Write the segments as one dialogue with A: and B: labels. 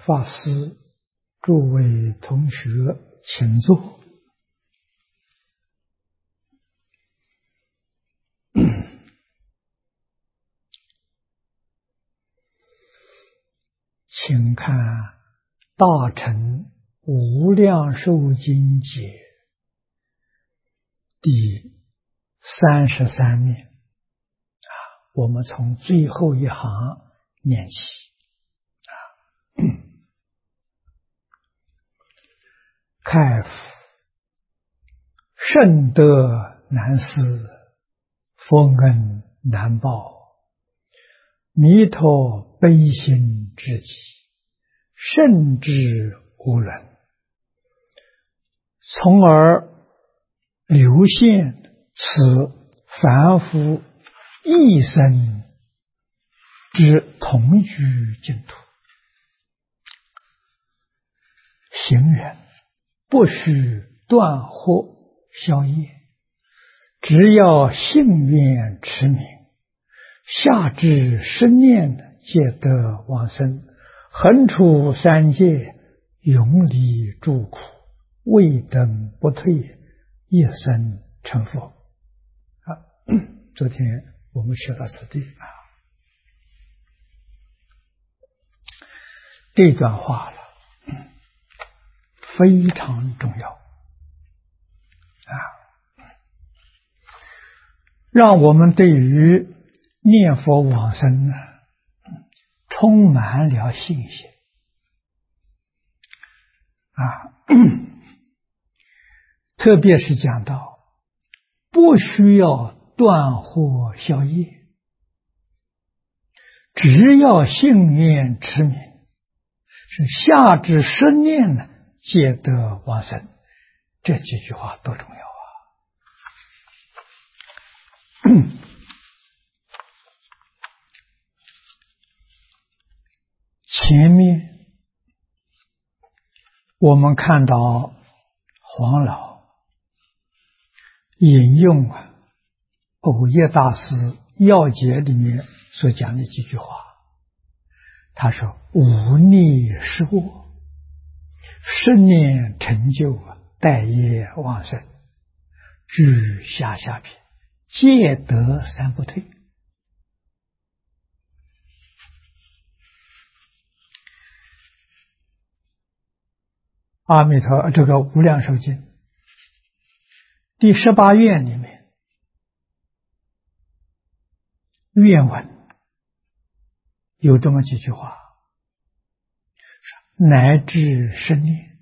A: 法师，诸位同学，请坐。请看大乘无量寿经解第33面我们从最后一行念起开复圣德难思，佛恩难报，弥陀悲心之极，甚至无伦，从而流现此凡夫一生之同居净土。行人不须断惑消业，只要信愿持名，下至十念皆得往生，横出三界，永离诸苦，未等不退，一生成佛。昨天我们学到此地这段话了，非常重要让我们对于念佛往生充满了信心特别是讲到不需要断惑消业，只要信愿持名，是下至十念皆得往生。这几句话多重要前面我们看到黄老引用藕益大师要解里面所讲的几句话，他说无逆失我，十念成就待业往生，居下品，皆得三不退。阿弥陀这个无量寿经第18愿里面愿文有这么几句话，乃至十念，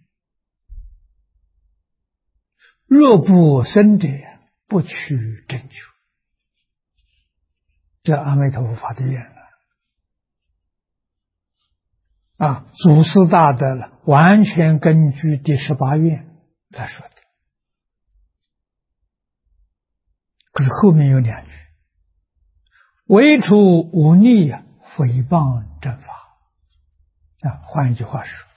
A: 若不生者，不取正觉。这阿弥陀佛发的愿祖师大德了，完全根据第18愿来说的。可是后面有两句，唯除无逆诽谤正法换一句话说，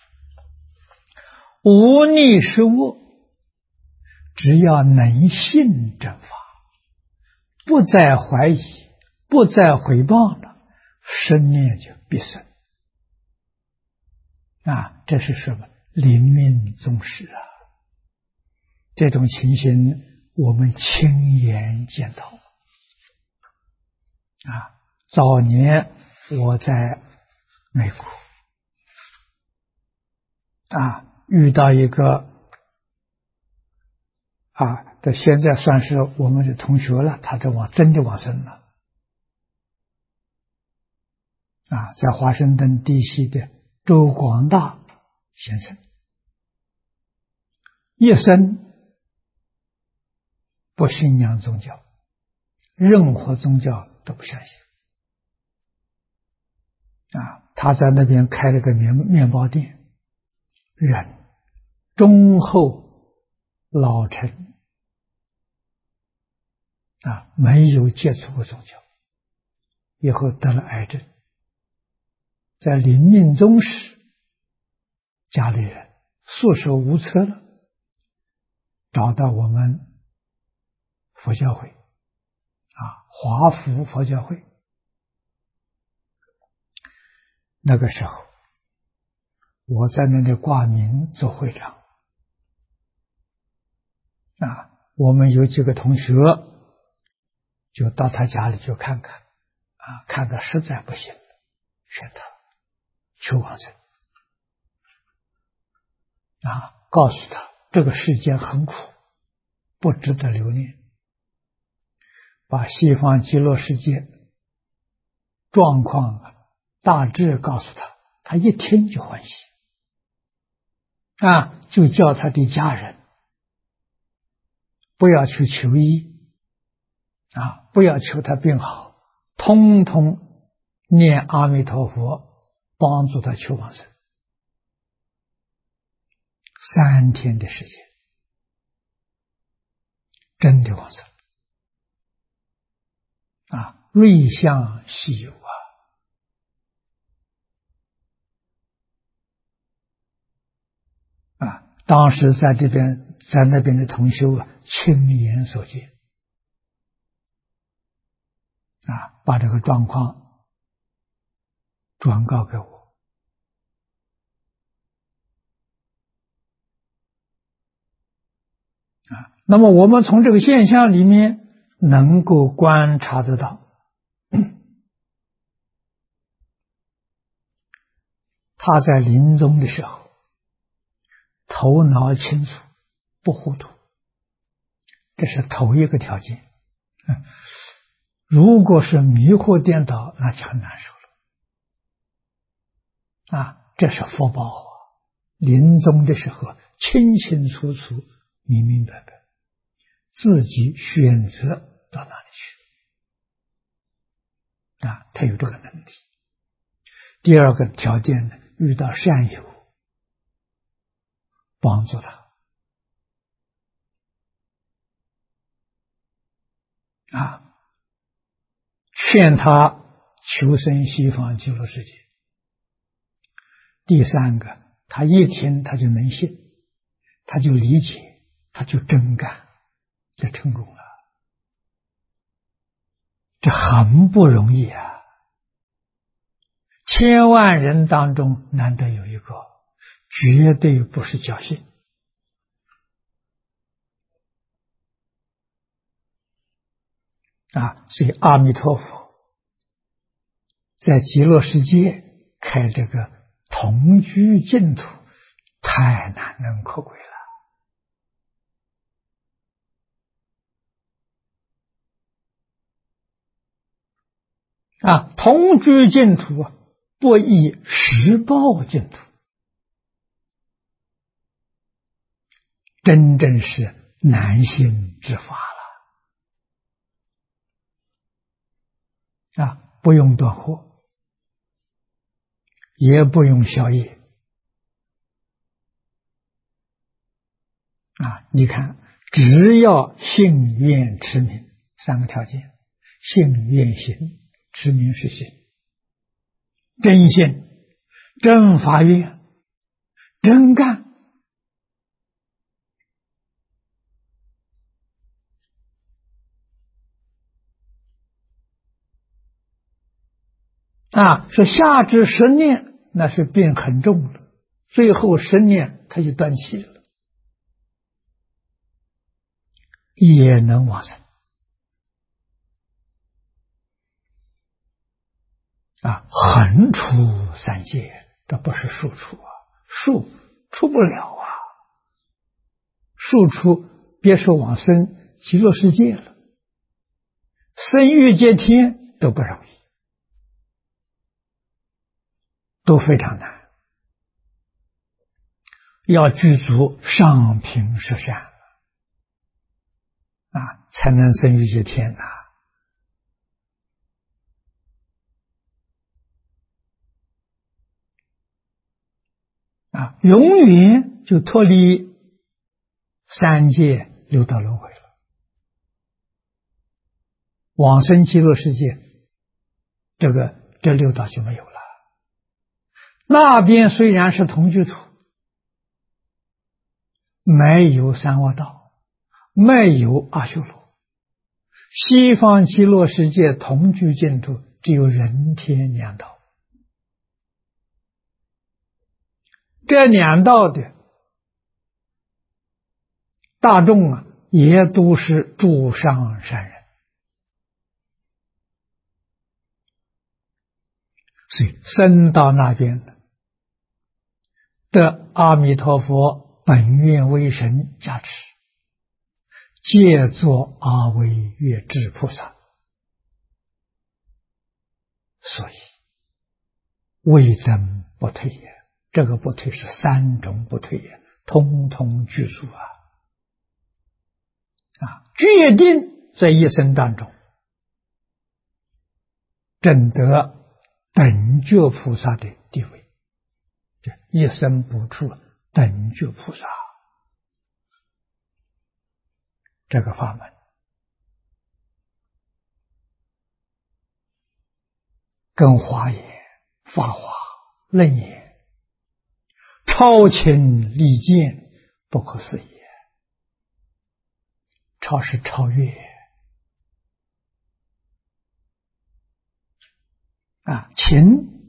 A: 无逆失我，只要能信正法，不再怀疑，不再诽谤了，十念就必生这是什么？临命终时这种情形我们亲眼见到早年我在美国遇到一个这现在算是我们的同学了，他真的往生了在华盛顿 DC 的周广大先生，一生不信仰宗教，任何宗教都不相信他在那边开了个面包店，人忠厚老成没有接触过宗教，以后得了癌症，在临命终时，家里人束手无策了，找到我们佛教会华福佛教会。那个时候我在那里挂名做会长我们有几个同学就到他家里去看看看看实在不行了，劝他求往生告诉他这个世间很苦，不值得留恋，把西方极乐世界状况大致告诉他，他一听就欢喜就叫他的家人不要去求医不要求他病好，通通念阿弥陀佛，帮助他求往生。3天的时间，真的往生瑞相稀有当时在那边的同修亲眼所见把这个状况转告给我那么我们从这个现象里面能够观察得到他在临终的时候头脑清楚，不糊涂，这是头一个条件如果是迷惑颠倒，那就很难受了这是福报临终的时候清清楚楚，明明白白，自己选择到哪里去他有这个能力。第二个条件呢，遇到善友帮助他劝他求生西方极乐世界。第三个，他一听他就能信，他就理解，他就真干，就成功了。这很不容易千万人当中难得有一个，绝对不是侥幸所以阿弥陀佛在极乐世界开这个同居净土太难能可贵了同居净土不以实报净土，真正是难行之法了不用断货，也不用宵夜你看，只要信愿持名3个条件，信愿行，持名是信，真信、真发愿、真干说下至10念，那是病很重了，最后10念他就断气了，也能往生横出三界，这不是数出数出不了数出别说往生极乐世界了，生欲界天都不容易，都非常难，要具足上品十善才能生欲界天永远就脱离3界六道轮回了，往生极乐世界，这六道就没有了。那边虽然是同居土，没有三恶道，没有阿修罗，西方极乐世界同居净土只有人天两道。 这两道的大众啊，也都是诸上善人。所以升到那边的，得阿弥陀佛本愿威神加持，皆作阿惟越致菩萨。所以未登不退也，这个不退是三种不退也，通通具足啊！决定在一生当中证得等觉菩萨的地位，就一生不出等觉菩萨这个法门，跟华严、法华、楞严超情利见，不可思议。超是超越情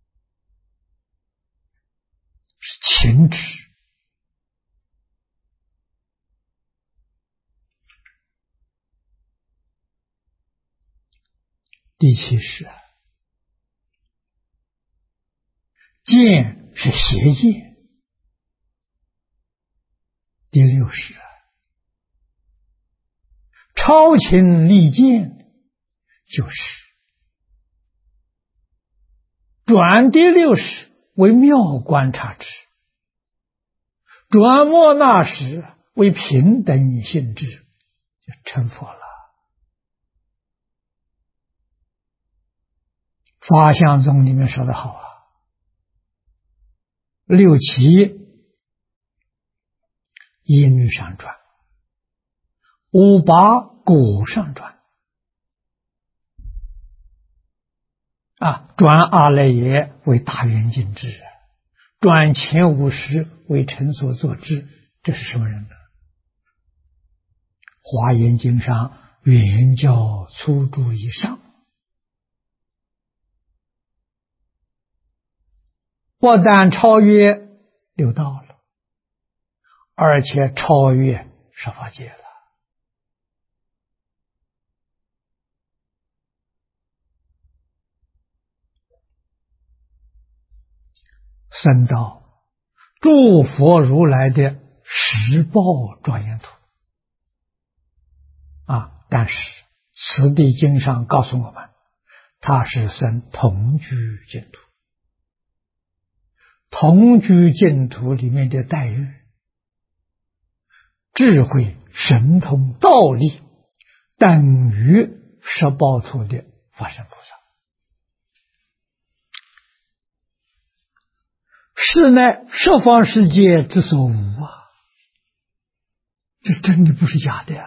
A: 是情执，第七是见是邪见，第六是超情利见，就是转第六识为妙观察智，转莫那识为平等性智，就成佛了。法相宗里面说得好啊，六七因上转，五八果上转，转阿赖耶为大圆镜智，转前五识为成所作智，这是什么人呢？华严经上圆教初住以上，不但超越六道了，而且超越十法界了。升到诸佛如来的十报庄严土但是此地经上告诉我们，他是生同居净土。同居净土里面的待遇、智慧、神通、道力，等于十报土的法身菩萨。是乃十方世界之所无啊！这真的不是假的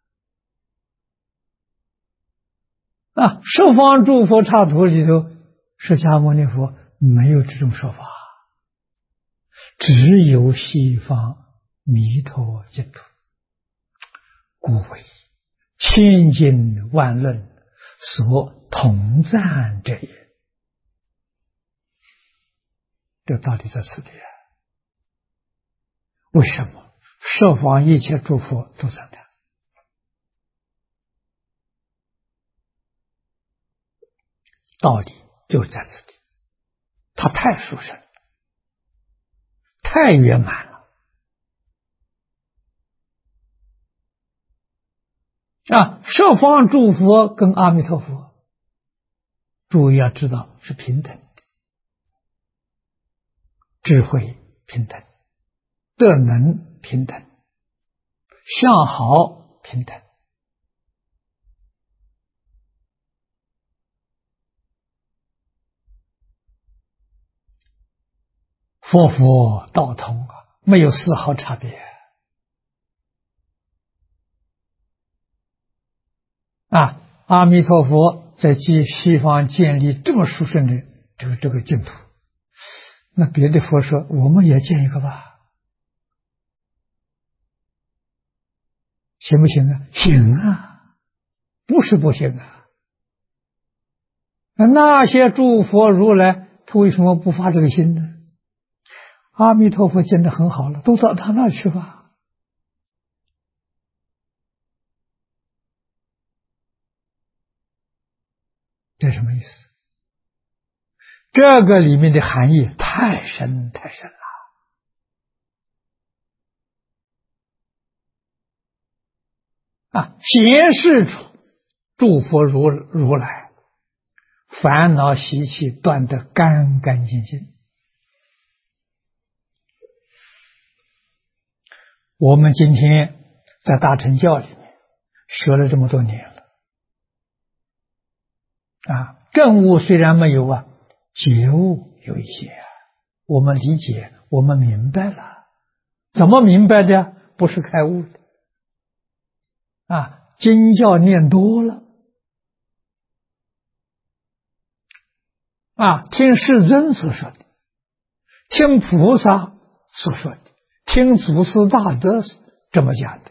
A: 十方诸佛刹土里头，释迦牟尼佛没有这种说法，只有西方弥陀净土，故为千经万论所同赞者也。这道理在此地为什么十方一切诸佛都赞叹？道理就是在此地，它太殊胜了，太圆满了十方诸佛跟阿弥陀佛，诸位要知道是平等的，智慧平等，德能平等，相好平等。佛佛道同没有丝毫差别阿弥陀佛在西方建立这么殊胜的这个净土，那别的佛说我们也建一个吧，行不行行不是不行那些诸佛如来他为什么不发这个心呢？ 阿弥陀佛见得很好了，都到他那儿去吧。这什么意思？这个里面的含义太深太深了啊！显示出诸佛如来烦恼习气断得干干净净。我们今天在大乘教里面学了这么多年了啊，证悟虽然没有啊，觉悟有一些啊，我们理解，我们明白了。怎么明白的？不是开悟的啊，经教念多了啊，听世尊所说的，听菩萨所说的，听祖师大德这么讲的，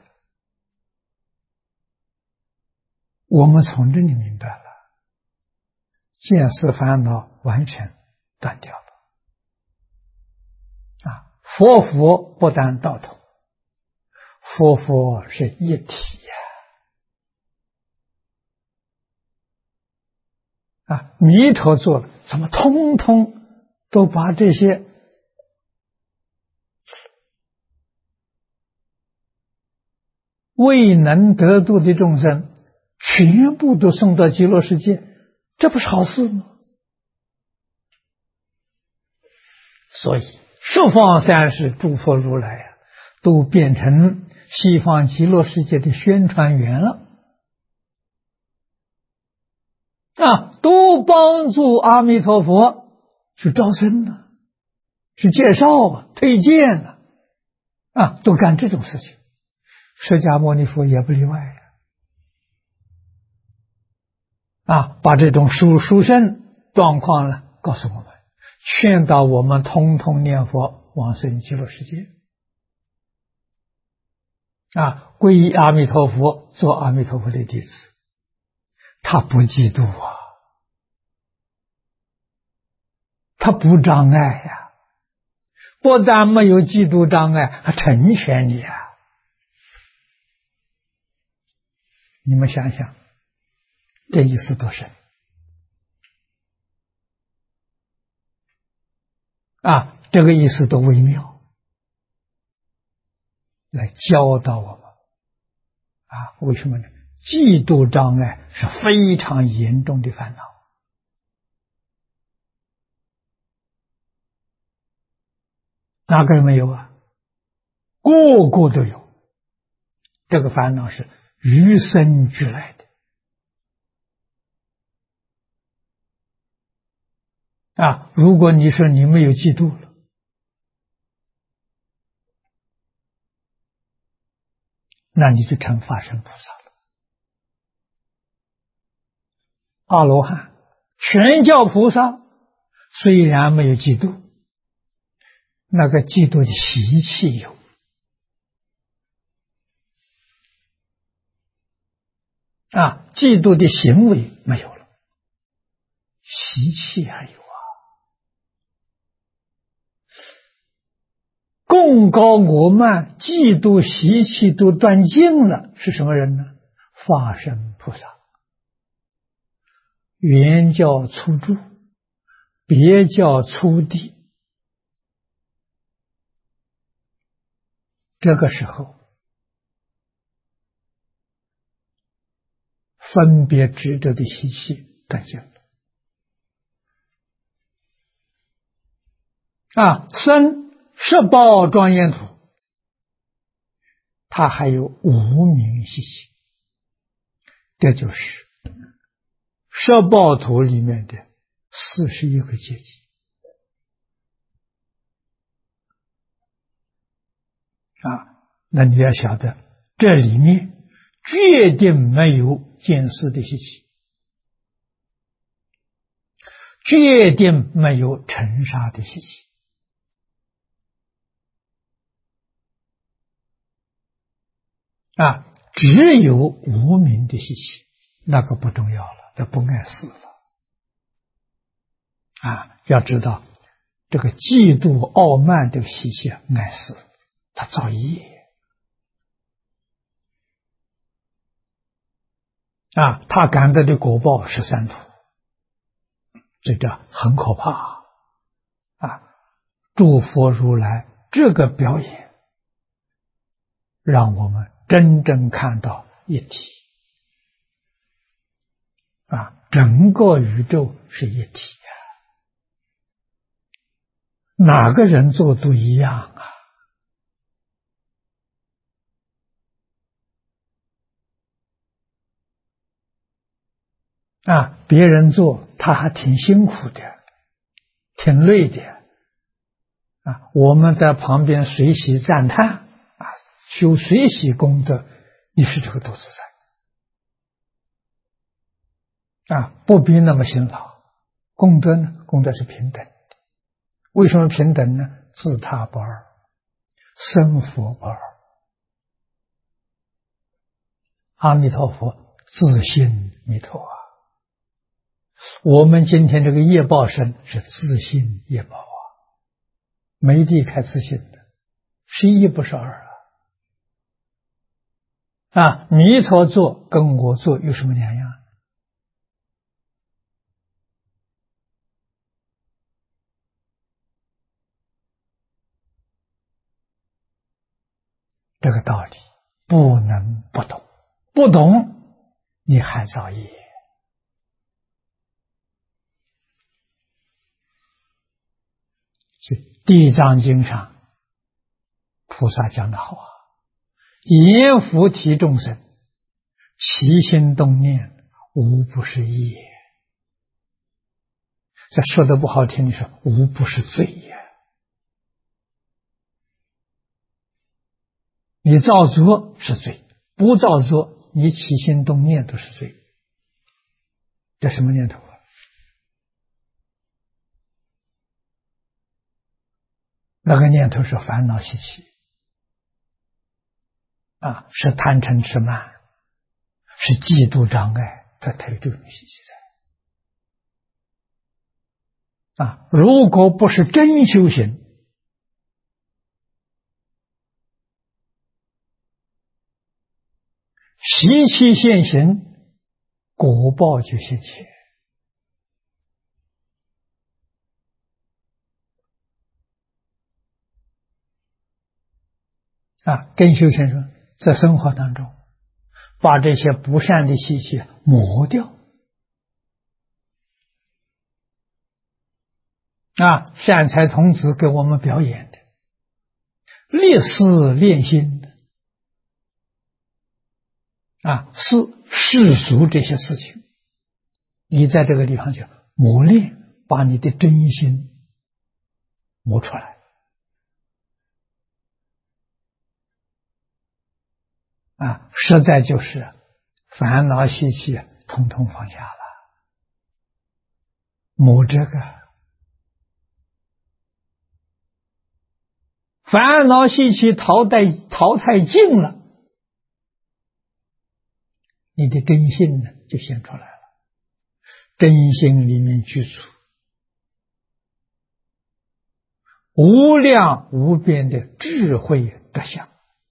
A: 我们从这里明白了，见思烦恼完全断掉了啊！佛不但道统，佛是一体啊！弥陀做了，怎么通通都把这些未能得度的众生全部都送到极乐世界，这不是好事吗？所以十方三世诸佛如来啊，都变成西方极乐世界的宣传员了啊，都帮助阿弥陀佛去招生了，去介绍啊，推荐了啊，都干这种事情。释迦牟尼佛也不例外啊，把这种殊胜状况呢告诉我们，劝导我们通通念佛往生极乐世界啊，皈依阿弥陀佛，做阿弥陀佛的弟子。他不嫉妒啊，他不障碍呀，不但没有嫉妒障碍，还成全你啊！你们想想，这意思多深啊！这个意思多微妙，来教导我们啊！为什么呢？嫉妒障碍是非常严重的烦恼。哪个人没有啊？个个都有。这个烦恼是与生俱来的啊！如果你说你没有嫉妒了，那你就成法身菩萨了。阿罗汉、全教菩萨虽然没有嫉妒，那个嫉妒的习气有啊，嫉妒的行为没有了，习气还有啊。贡高我慢、嫉妒习气都断尽了，是什么人呢？法身菩萨。原教初住，别教初地。这个时候分别执着的习气断尽了啊，生十报庄严土，它还有无明习气，这就是十报土里面的41个阶级啊。那你要晓得，这里面决定没有见思的习气，决定没有尘沙的习气啊，只有无明的习气，那个不重要了，这不碍事了啊。要知道， 这个嫉妒、傲慢这个习气爱死，他造业啊，他感得的果报是三途，这很可怕啊！诸佛如来这个表演，让我们真正看到一体啊，整个宇宙是一体啊，哪个人做都一样啊，别人做他还挺辛苦的，挺累的啊，我们在旁边随喜赞叹啊，修随喜功德，你是这个多自在啊，不必那么辛劳。功德呢？功德是平等的。为什么平等呢？自他不二，生佛不二。阿弥陀佛自性弥陀啊，我们今天这个业报身是自性业报啊，没离开自性的，是一不是二啊！弥陀做跟我做有什么两样？这个道理不能不懂，不懂你还造业。所以《地藏经》上菩萨讲得好啊，言菩提众生，起心动念无不是业。这说的不好听，你说无不是罪呀。你造作是罪，不造作你起心动念都是罪。这什么念头啊？那个念头是烦恼习气啊，是贪嗔痴慢，是嫉妒障碍，它有这种习气在啊。如果不是真修行，习气现行，果报就现前啊。真修行说，在生活当中把这些不善的习气磨掉啊。善财童子给我们表演的立思练心啊，世俗这些事情，你在这个地方就磨练，把你的真心磨出来啊，实在就是烦恼习气统统放下了，磨这个烦恼习气淘汰尽了，你的真心呢就现出来了，真心里面具足无量无边的智慧德相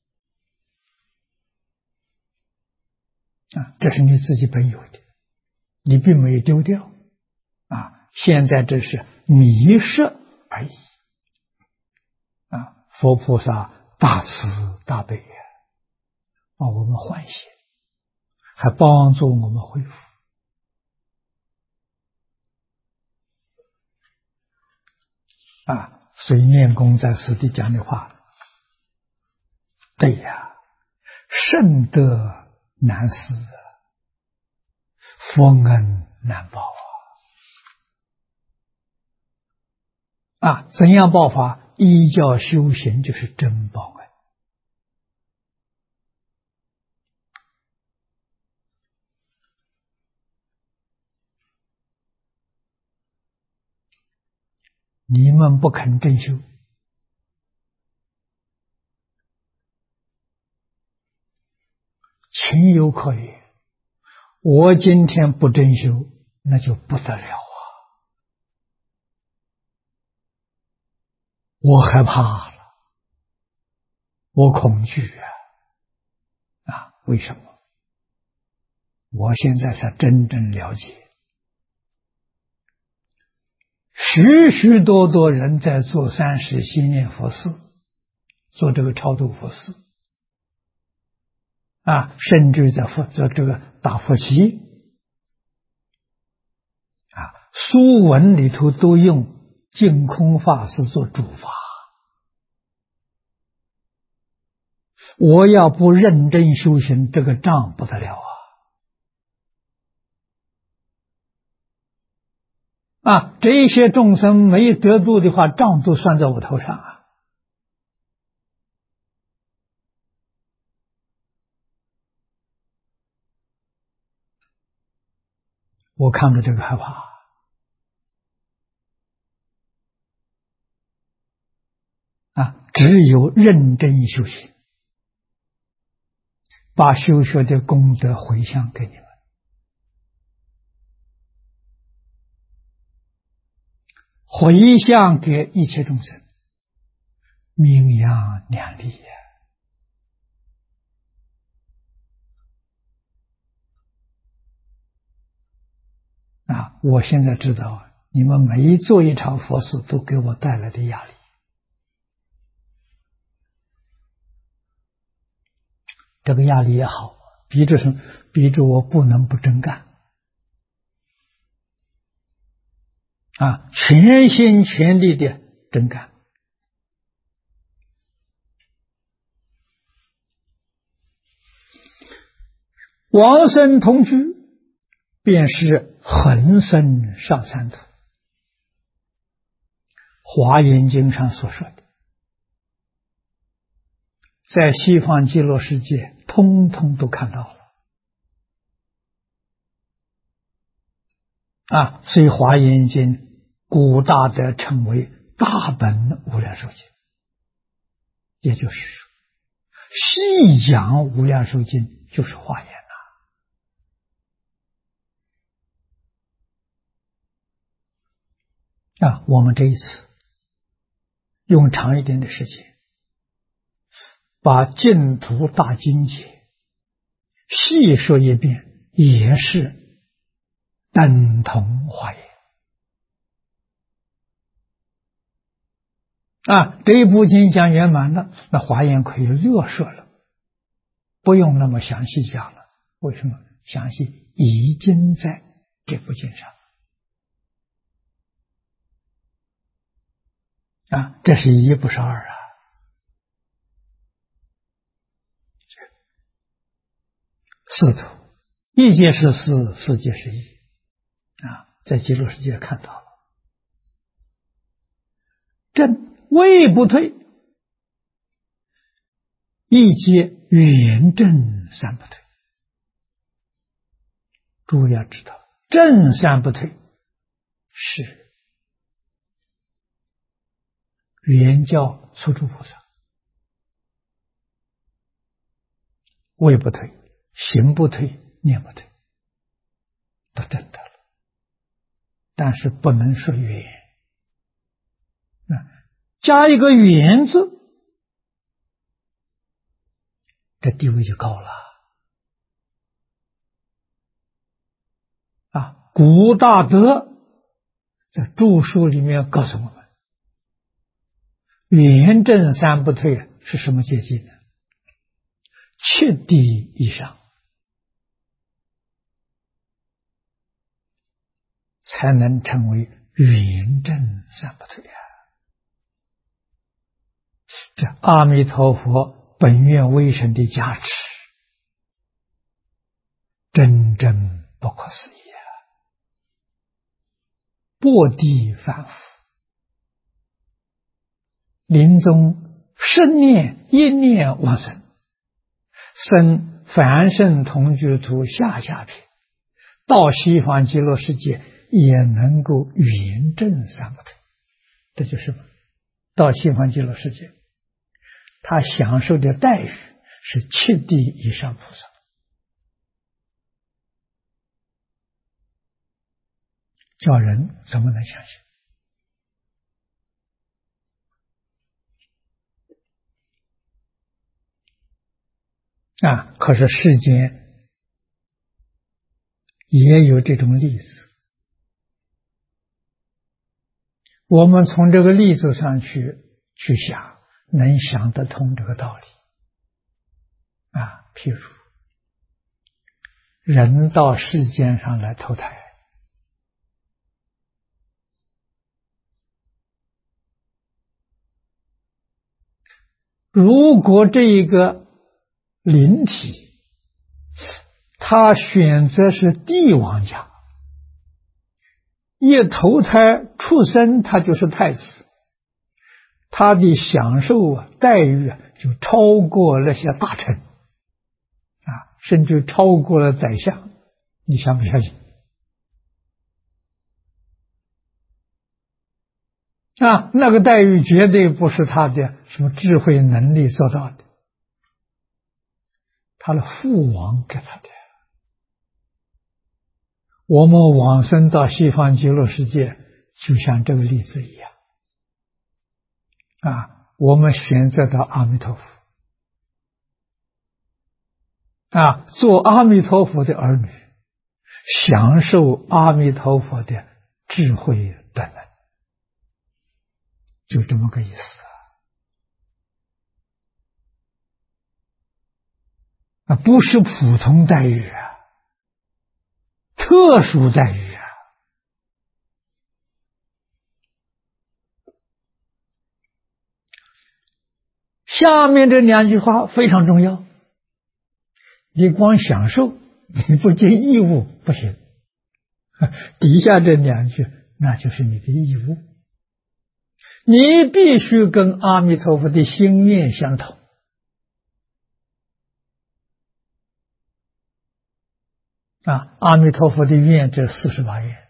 A: 啊，这是你自己本有的，你并没有丢掉啊，现在这是迷失而已啊。佛菩萨大慈大悲啊，我们欢喜，还帮助我们恢复啊。所以念功在此地讲的话，对呀，圣德难思，佛恩难报啊！怎样报法？依教修行就是真报恩。你们不肯真修，情有可原。我今天不真修，那就不得了我害怕了，我恐惧为什么？我现在才真正了解，许许多多人在做30心念佛事，做这个超度佛事甚至在做这个打佛七书文里头都用净空法师做主法。我要不认真修行，这个账不得了这些众生没得度的话，账都算在我头上我看到这个害怕只有认真修行，把修学的功德回向给你们，回向给一切众生，名扬两利我现在知道你们每一做一场佛事都给我带来的压力，这个压力也好，逼着我不能不真干全心全力的真干。往生同居便是恒生上三途，华严经上所说的，在西方极乐世界通通都看到了所以华严经古大德称为大本无量寿经，也就是细讲无量寿经就是华严我们这一次用长一点的时间，把净土大经解细说一遍，也是等同华严这一部经讲圆满了，那华严可以略说了，不用那么详细讲了。为什么？详细已经在这部经上这是一不是二四土，一界是四，四界是一在极乐世界看到了，正位不退，一界圆正三不退。诸位要知道，正三不退是圆教初住菩萨，位不退，行不退，念不退，都证得了，但是不能说圆加一个圆字，这地位就高了古大德在著书里面告诉我们，圆正三不退是什么阶级呢？7地以上才能成为圆正三不退这阿弥陀佛本愿威神的加持，真正不可思议薄地反复，临终10念1念往生，生凡圣同居土下品，到西方极乐世界也能够圆正三不退。这就是到西方极乐世界他享受的待遇是7地以上菩萨，叫人怎么能相信可是世间也有这种例子，我们从这个例子上去想，能想得通这个道理。譬如人到世间上来投胎，如果这一个灵体他选择是帝王家，一投胎出生他就是太子，他的享受待遇就超过那些大臣甚至超过了宰相，你相不相信？那个待遇绝对不是他的什么智慧能力做到的，他的父王给他的。我们往生到西方极乐世界，就像这个例子一样我们选择到阿弥陀佛做阿弥陀佛的儿女，享受阿弥陀佛的智慧德能，就这么个意思不是普通待遇特殊待遇下面这两句话非常重要，你光享受，你不尽义务不行。底下这两句，那就是你的义务，你必须跟阿弥陀佛的心愿相同。阿弥陀佛的愿这48愿，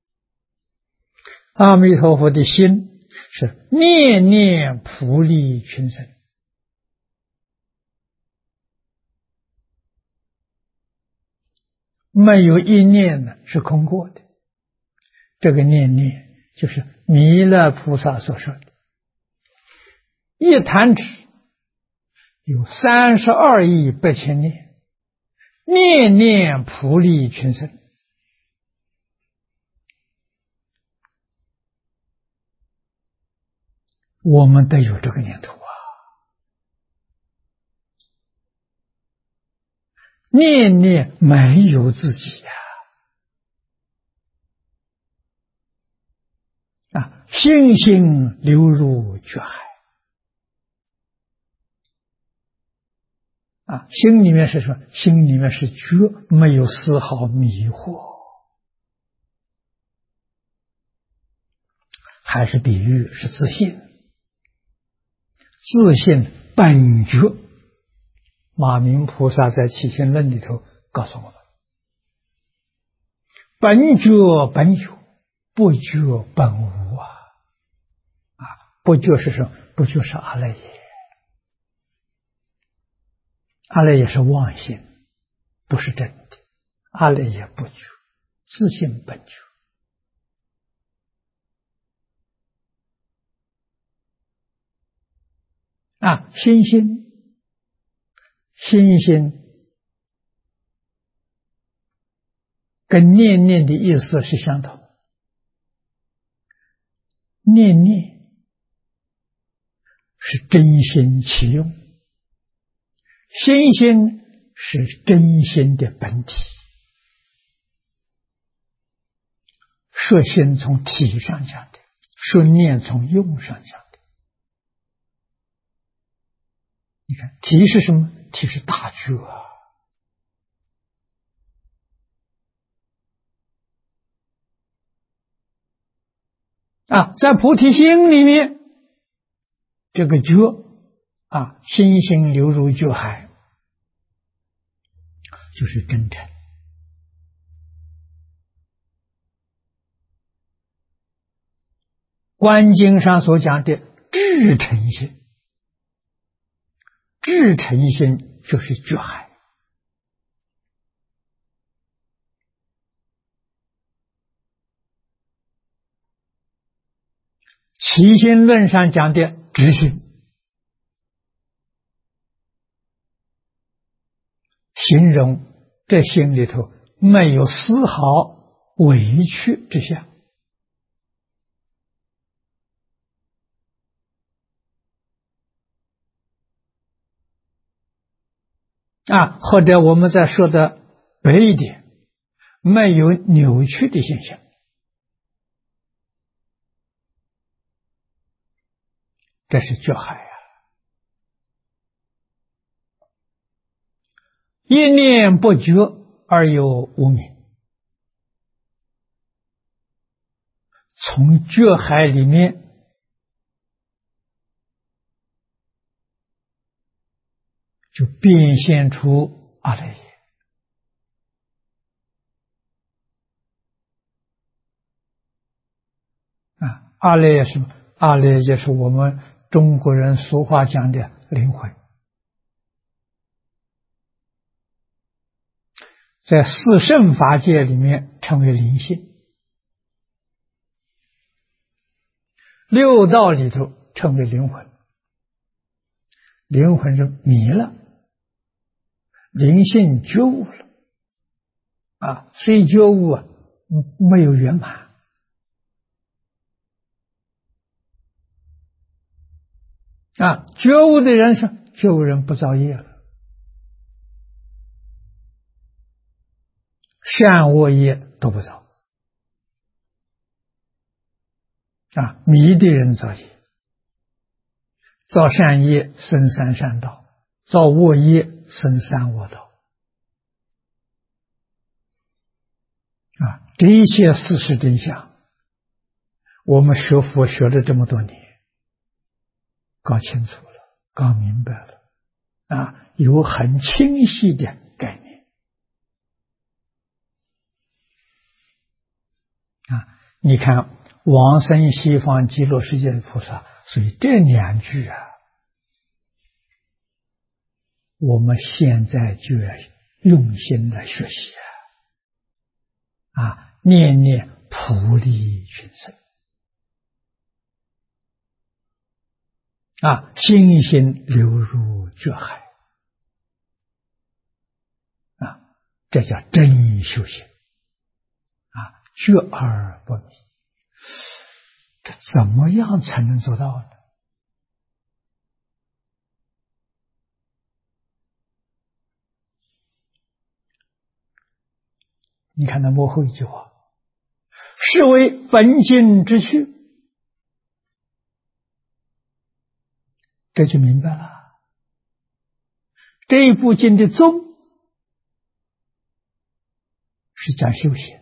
A: 阿弥陀佛的心是念念普利群生，没有一念呢是空过的。这个念念就是弥勒菩萨所说的，一弹指有32亿8千念，念念普利群生。我们都有这个念头念念没有自己心心流入觉海心里面是什么？心里面是觉，没有丝毫迷惑。还是比喻，是自信，自信本觉。马明菩萨在《起信论》里头告诉我们：本觉本有，不觉本无不觉是什么？不觉是阿赖耶。阿赖耶是妄心，不是真的。阿赖耶不觉，自性本觉。心心跟念念的意思是相同。念念是真心起用，心是真心的本体。说心从体上讲的，说念从用上讲的。你看体是什么？体是大觉在菩提心里面，这个觉心心流入觉海，就是真诚。观经上所讲的至诚心，至诚心就是觉海。起心论上讲的直心， 形容这心里头没有丝毫委屈之相。或者我们再说的白一点，没有扭曲的现象，这是觉海啊！一念不觉而有无明，从觉海里面就变现出阿赖耶。阿赖耶是什么？阿赖耶是我们中国人俗话讲的灵魂，在四圣法界里面称为灵性，六道里头称为灵魂。灵魂是迷了，灵性觉悟了虽觉悟没有圆满觉悟的人是觉悟人不造业了，善恶业都不造迷的人造业，造善业生三善道，造恶业生三恶道这一切事实真相，我们学佛学了这么多年，搞清楚了，搞明白了有很清晰的概念你看往生西方极乐世界的菩萨，所以这两句我们现在就要用心的学习念念普利群生心心流入觉海这叫真修行觉而不迷。这怎么样才能做到呢？你看那幕后一句话，是为本经之趣，这就明白了。这一部经的宗是讲修行，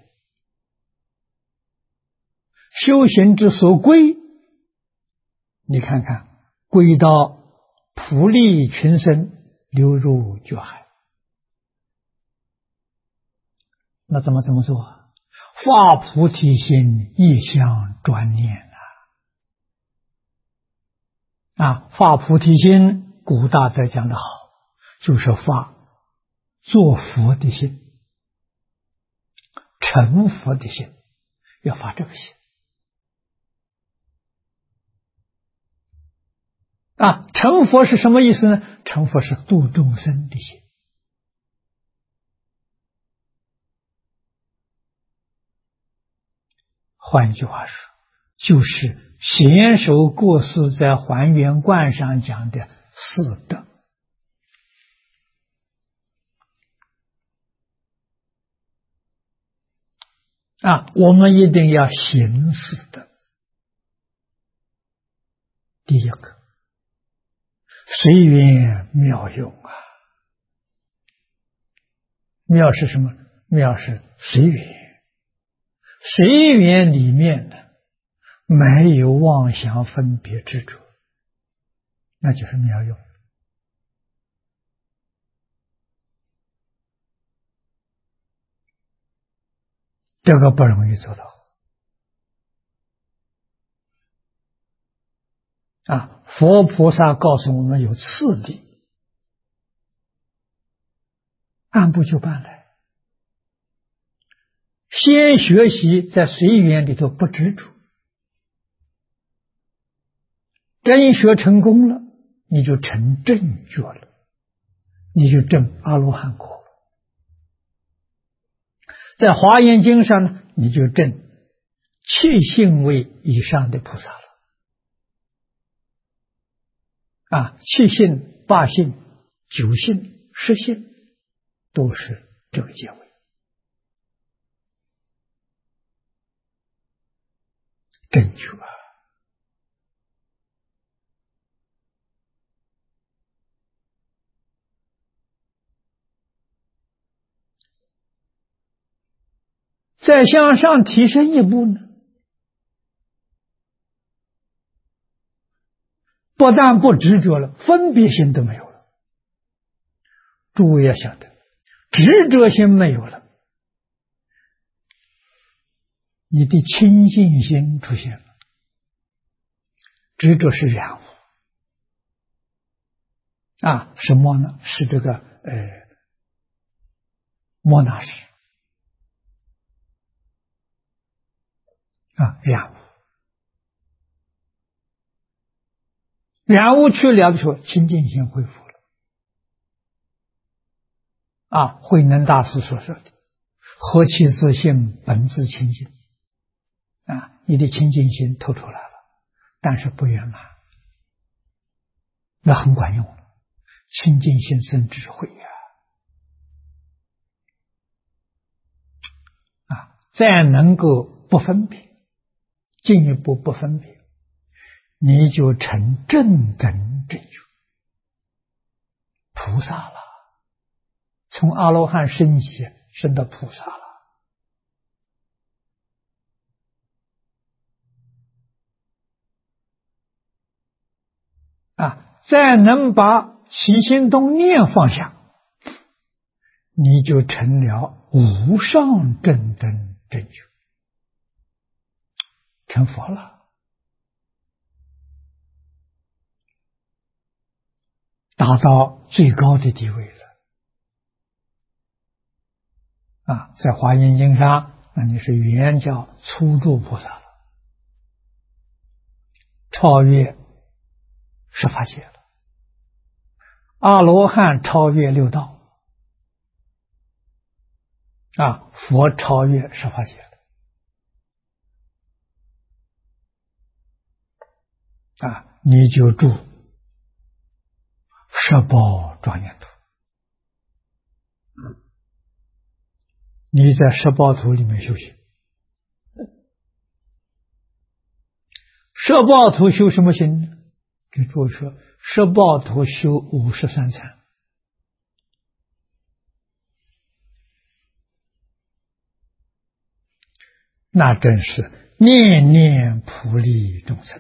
A: 修行之所归，你看看归到普利群生，流入觉海。那怎么做？发菩提心，一向专念发菩提心，古大德讲得好，就是发做佛的心，成佛的心，要发这个心成佛是什么意思呢？成佛是度众生的心。换一句话说，就是贤首过世在还原观上讲的四德我们一定要行四德。第一个，随缘妙用妙是什么？妙是随缘。随缘里面的没有妄想分别执着，那就是妙用。这个不容易做到佛菩萨告诉我们有次第，按部就班来。先学习在随缘里头不执着，真学成功了，你就成正觉了，你就证阿罗汉果了在华严经上呢，你就证七信位以上的菩萨了。七信、八信、九信、十信都是这个阶位。正确啊！再向上提升一步呢，不但不执着了，分别心都没有了。诸位要晓得，执着心没有了，你的清净心出现了。执着是染污什么呢？是这个莫那识染污。染污去了的时候，清净心恢复了。慧能大师所说的“何其自性，本自清净”。你的清净心透出来了，但是不圆满，那很管用。清净心生智慧再能够不分别，进一步不分别，你就成正等正觉菩萨了，从阿罗汉升起，升到菩萨了。再能把起心动念放下，你就成了无上正等正觉，成佛了，达到最高的地位了。在华严经上，那你是原叫初住菩萨了，超越十法界了。阿罗汉超越六道，佛超越十法界了。你就住十宝庄严土，你在十宝土里面修行。十宝土修什么行呢？给诸位说，十宝土修53参，那真是念念普利众生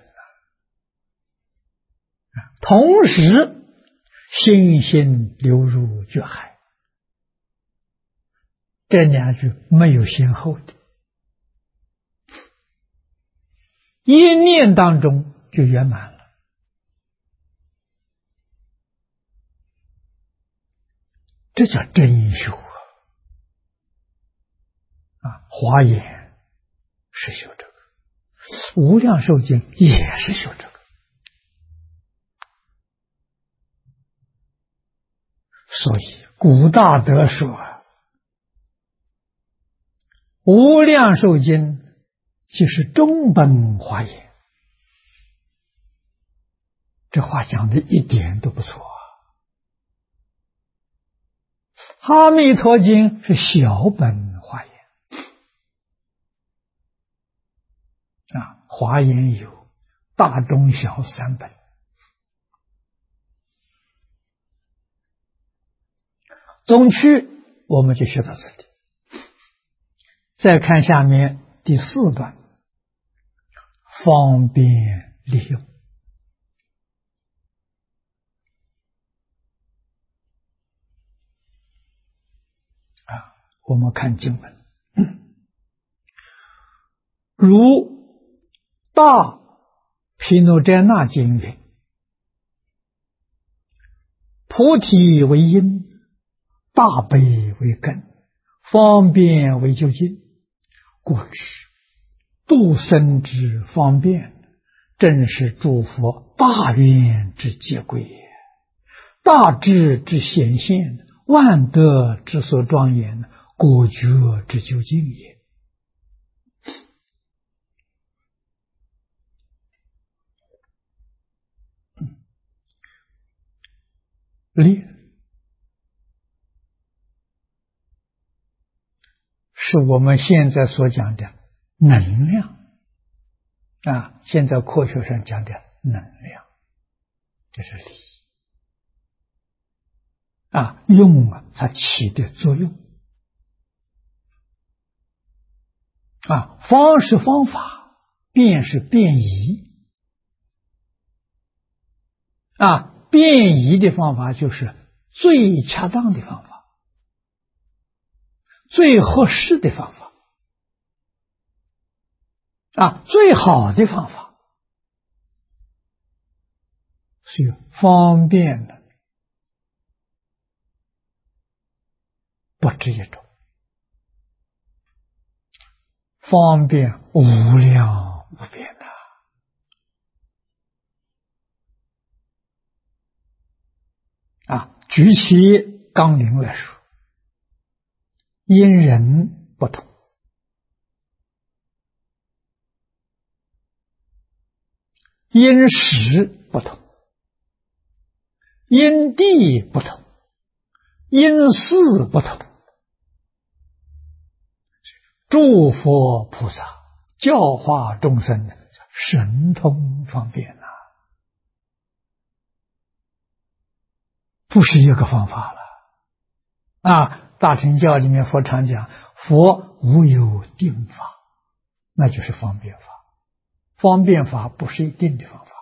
A: 同时心心流入觉海，这两句没有先后的，一念当中就圆满了。这叫真修华严是修这个，无量寿经也是修这个。所以古大德说无量寿经即是中本华严，这话讲的一点都不错。阿弥陀经是小本华严华严有大中小三本。总区我们就学到这里。再看下面第4段，方便利用。我们看经文，如大毗卢遮那经云：菩提为因，大悲为根，方便为究竟，故知度生之方便，正是诸佛大愿之结归也，大智之显现，万德之所庄严， 果觉之究竟也。力是我们现在所讲的能量啊，现在科学上讲的能量，这是力啊，用啊，它起的作用啊，方是方法，变是变移啊，变移的方法就是最恰当的方法，最合适的方法啊，最好的方法，是方便的，不止一种，方便无量无边的啊。举起纲领来说，因人不同，因时不同，因地不同，因事不同，诸佛菩萨教化众生神通方便啊，不是一个方法了啊。大乘教里面佛常讲，佛无有定法，那就是方便法。方便法不是一定的方法，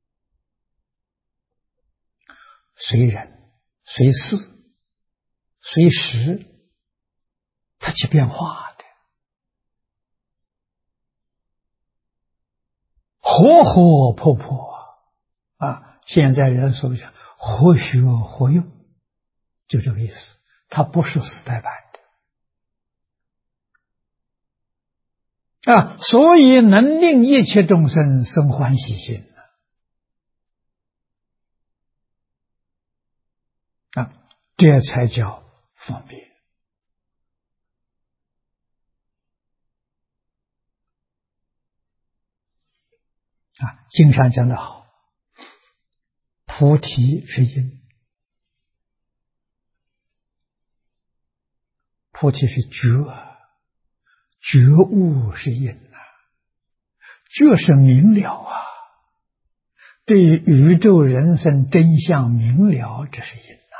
A: 随人随事随时它去变化的，活活泼泼啊！现在人所讲活学活用，就这个意思，它不是死呆板的啊，所以能令一切众生生欢喜心啊，这才叫方便啊。经上讲得好，菩提是因，菩提是觉悟是因啊，觉是明了啊，对宇宙人生真相明了，这是因啊。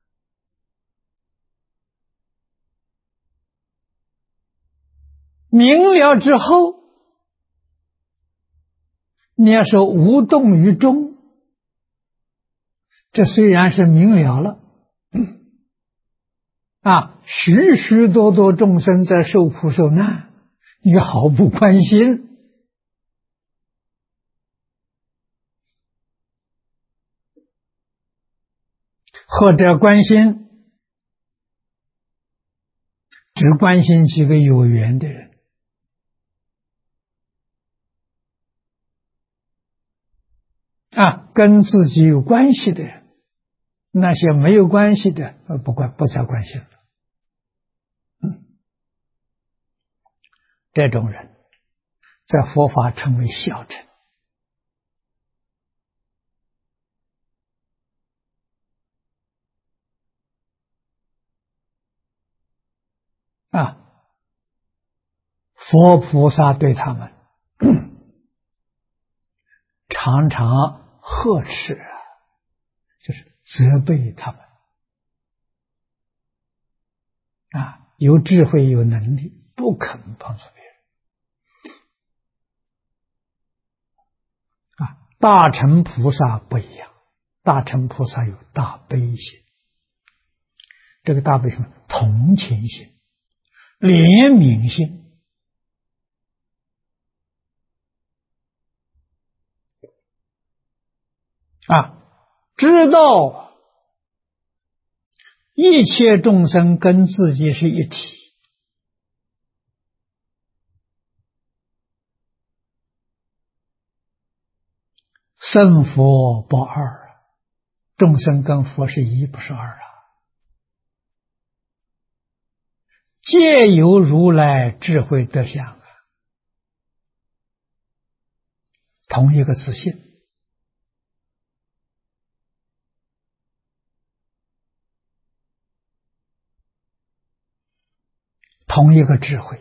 A: 明了之后，你要说无动于衷，这虽然是明了了啊，许许多多众生在受苦受难，你毫不关心，或者关心，只关心几个有缘的人啊，跟自己有关系的人，那些没有关系的，不再关心了。这种人在佛法称为小乘啊。佛菩萨对他们常常呵斥啊，就是责备他们啊，有智慧有能力不肯帮助别人啊。大乘菩萨不一样，大乘菩萨有大悲心，这个大悲心同情心、怜悯心啊，知道一切众生跟自己是一体，圣佛不二，众生跟佛是一，不是二啊。 皆由如来智慧德相啊，同一个自信，同一个智慧，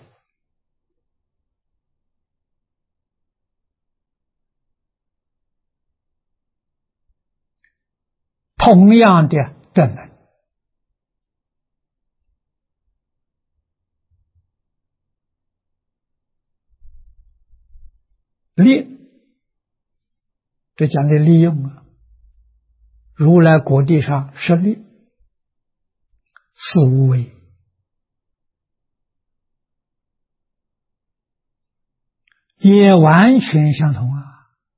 A: 同样的德能。利，这讲的利用啊，如来果地上是利，是无为，也完全相同啊！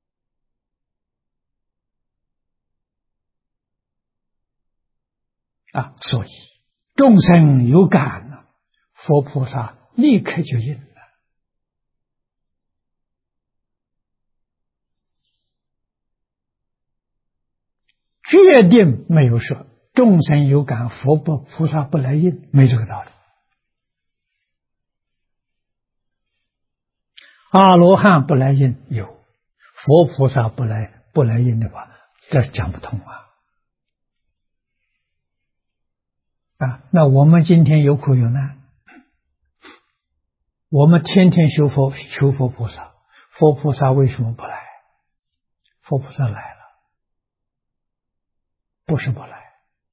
A: 所以众生有感了，佛菩萨立刻就应了，决定没有说众生有感，佛菩萨不来应，没这个道理。阿罗汉不来应有，佛菩萨不来应的话，这讲不通啊！那我们今天有苦有难，我们天天求佛菩萨，佛菩萨为什么不来？佛菩萨来了，不是不来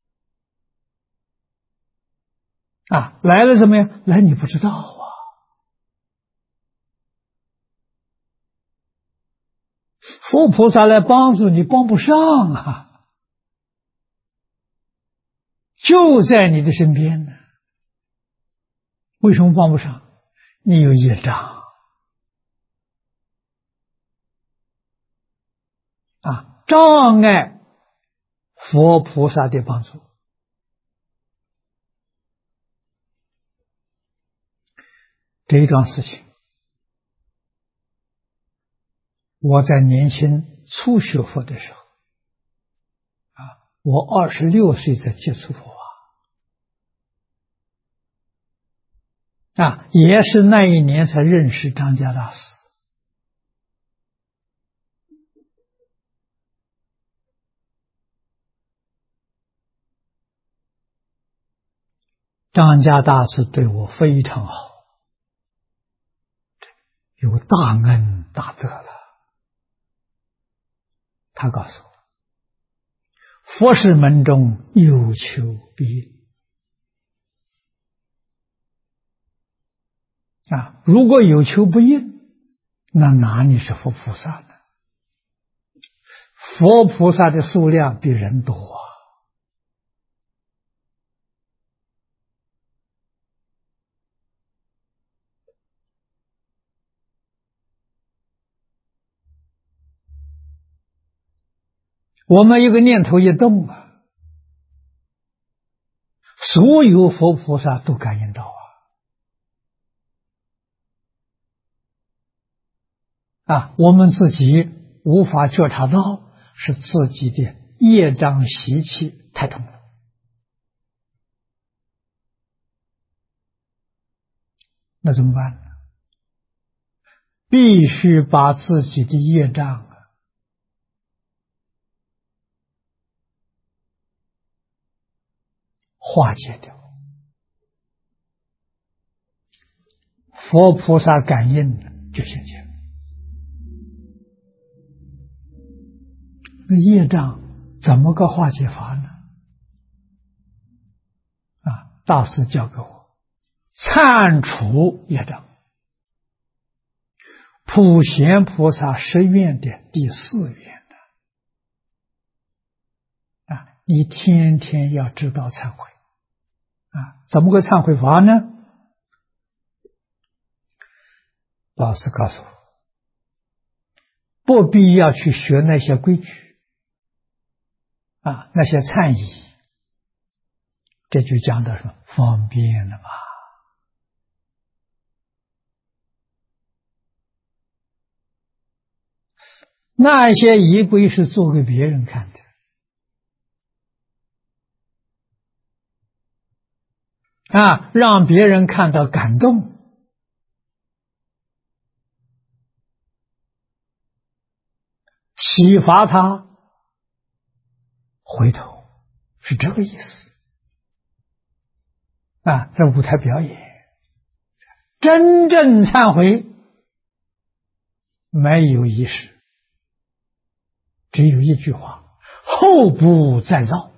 A: 来了怎么样？来你不知道啊！佛菩萨来帮助你，帮不上啊！就在你的身边呢，为什么帮不上？你有业障障碍佛菩萨的帮助。这一桩事情，我在年轻初学佛的时候我26岁才接触佛也是那一年才认识张家大师。张家大师对我非常好，有大恩大德了。他告诉我，佛事门中有求必应如果有求不应，那哪里是佛菩萨呢？佛菩萨的数量比人多我们一个念头一动所有佛菩萨都感应到我们自己无法觉察到，是自己的业障习气太重了。那怎么办呢？必须把自己的业障化解掉。佛菩萨感应就现前。那业障怎么个化解法呢？大师教给我忏除业障，普贤菩萨10愿的第4愿你天天要知道忏悔怎么个忏悔法呢？老师告诉我，不必要去学那些规矩那些忏仪，这就讲的是方便了嘛。那些仪规是做给别人看的让别人看到感动，启发他回头，是这个意思。这舞台表演，真正忏悔没有仪式，只有一句话：后不再造。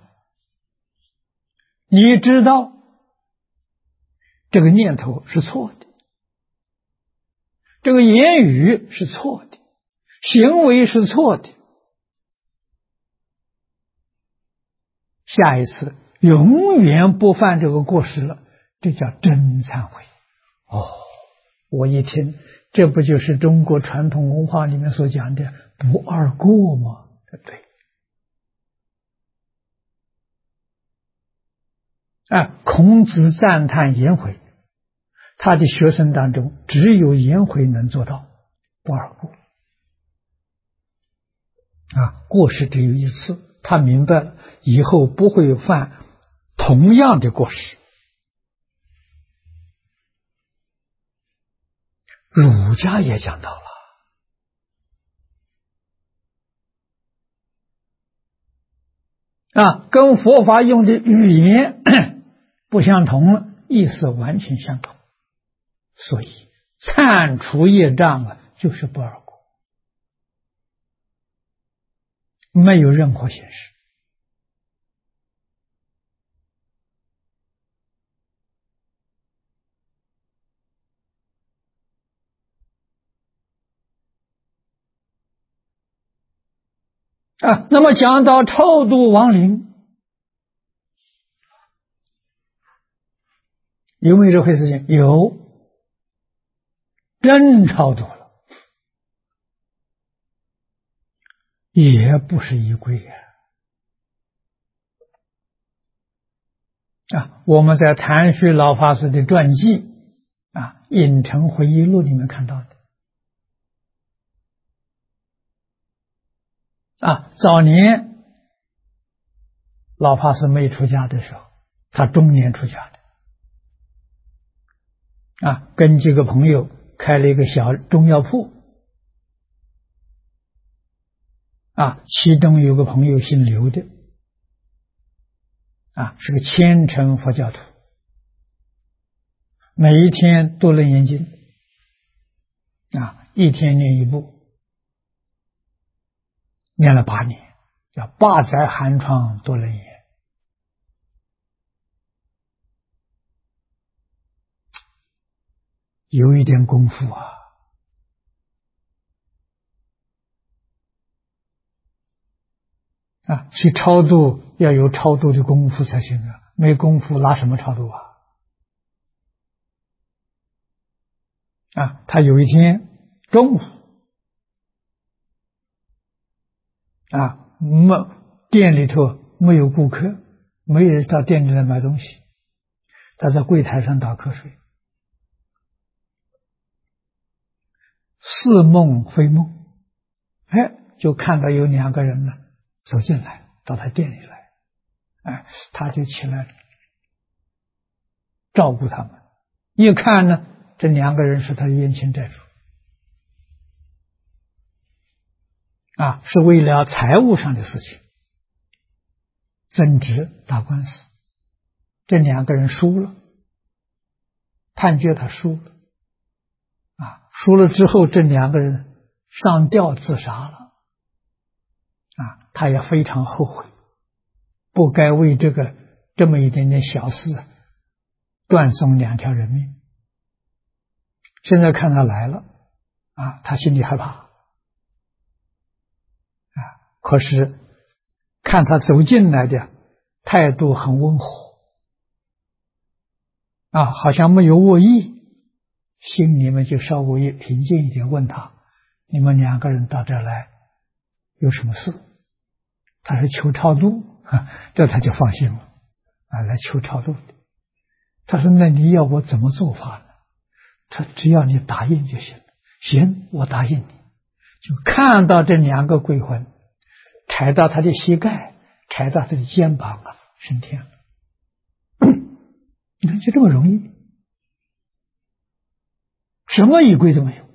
A: 你知道这个念头是错的，这个言语是错的，行为是错的，下一次永远不犯这个过失了，这叫真忏悔。我一听，这不就是中国传统文化里面所讲的不二过吗？对。孔子赞叹颜回，他的学生当中只有颜回能做到不二过。过失只有一次，他明白了，以后不会犯同样的过失。儒家也讲到了，跟佛法用的语言不相同，意思完全相同，所以忏除业障就是不二过，没有任何形式。那么讲到超度亡灵，有没有这回事情？有，真超度了，也不是一归我们在谭旭老法师的传记影城回忆录里面看到的。早年老法师没出家的时候，他中年出家的，跟几个朋友开了一个小中药铺，其中有个朋友姓刘的，是个虔诚佛教徒，每一天读楞严经，一天念一部，念了8年，叫八载寒窗读楞严。有一点功夫去超度要有超度的功夫才行没功夫拿什么超度他有一天中午店里头没有顾客，没人到店里来买东西，他在柜台上打瞌睡，似梦非梦，就看到有2个人呢走进来到他店里来，他就起来照顾他们。一看呢，这2个人是他的冤亲债主，是为了财务上的事情争执打官司，这2个人输了，判决他输了，输了之后，这2个人上吊自杀了，他也非常后悔，不该为这么一点点小事断送2条人命。现在看他来了，他心里害怕，可是看他走进来的态度很温和，好像没有恶意，心里面就稍微平静一点，问他：你们2个人到这儿来有什么事？他说求超度，这他就放心了，来求超度的。他说那你要我怎么做法呢？他只要你答应就行了。行，我答应你。就看到这2个鬼魂踩到他的膝盖，踩到他的肩膀升天了。 你看就这么容易，什么仪轨都没有。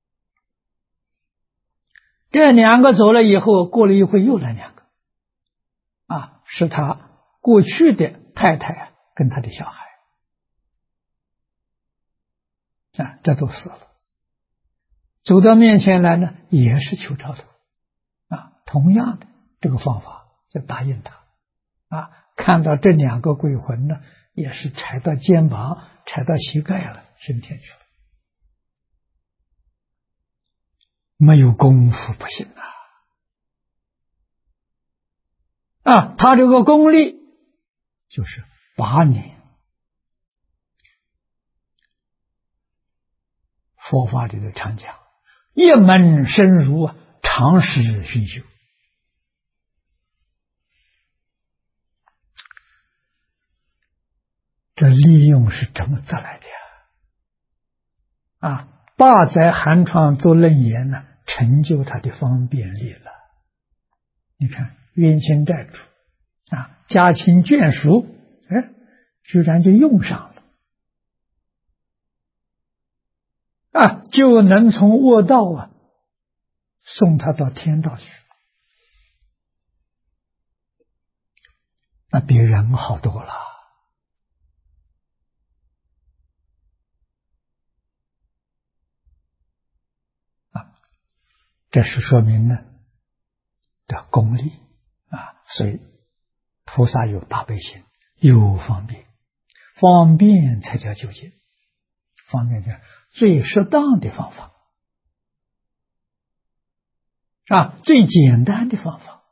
A: 这两个走了以后，过了一会又来两个，是他过去的太太跟他的小孩，这都死了。走到面前来呢，也是求超度，同样的这个方法就答应他，看到这两个鬼魂呢，也是踩到肩膀，踩到膝盖了，升天去了。没有功夫不行他这个功力就是8年，佛法里的常讲，一门深入长时熏修。这利用是这么得来的八载寒窗做楞严呢，成就他的方便力了。你看冤亲债主家亲眷属，居然就用上了就能从恶道送他到天道去，那比人好多了。这是说明呢的功力所以菩萨有大悲心，有方便，方便才叫究竟，方便叫最适当的方法最简单的方法，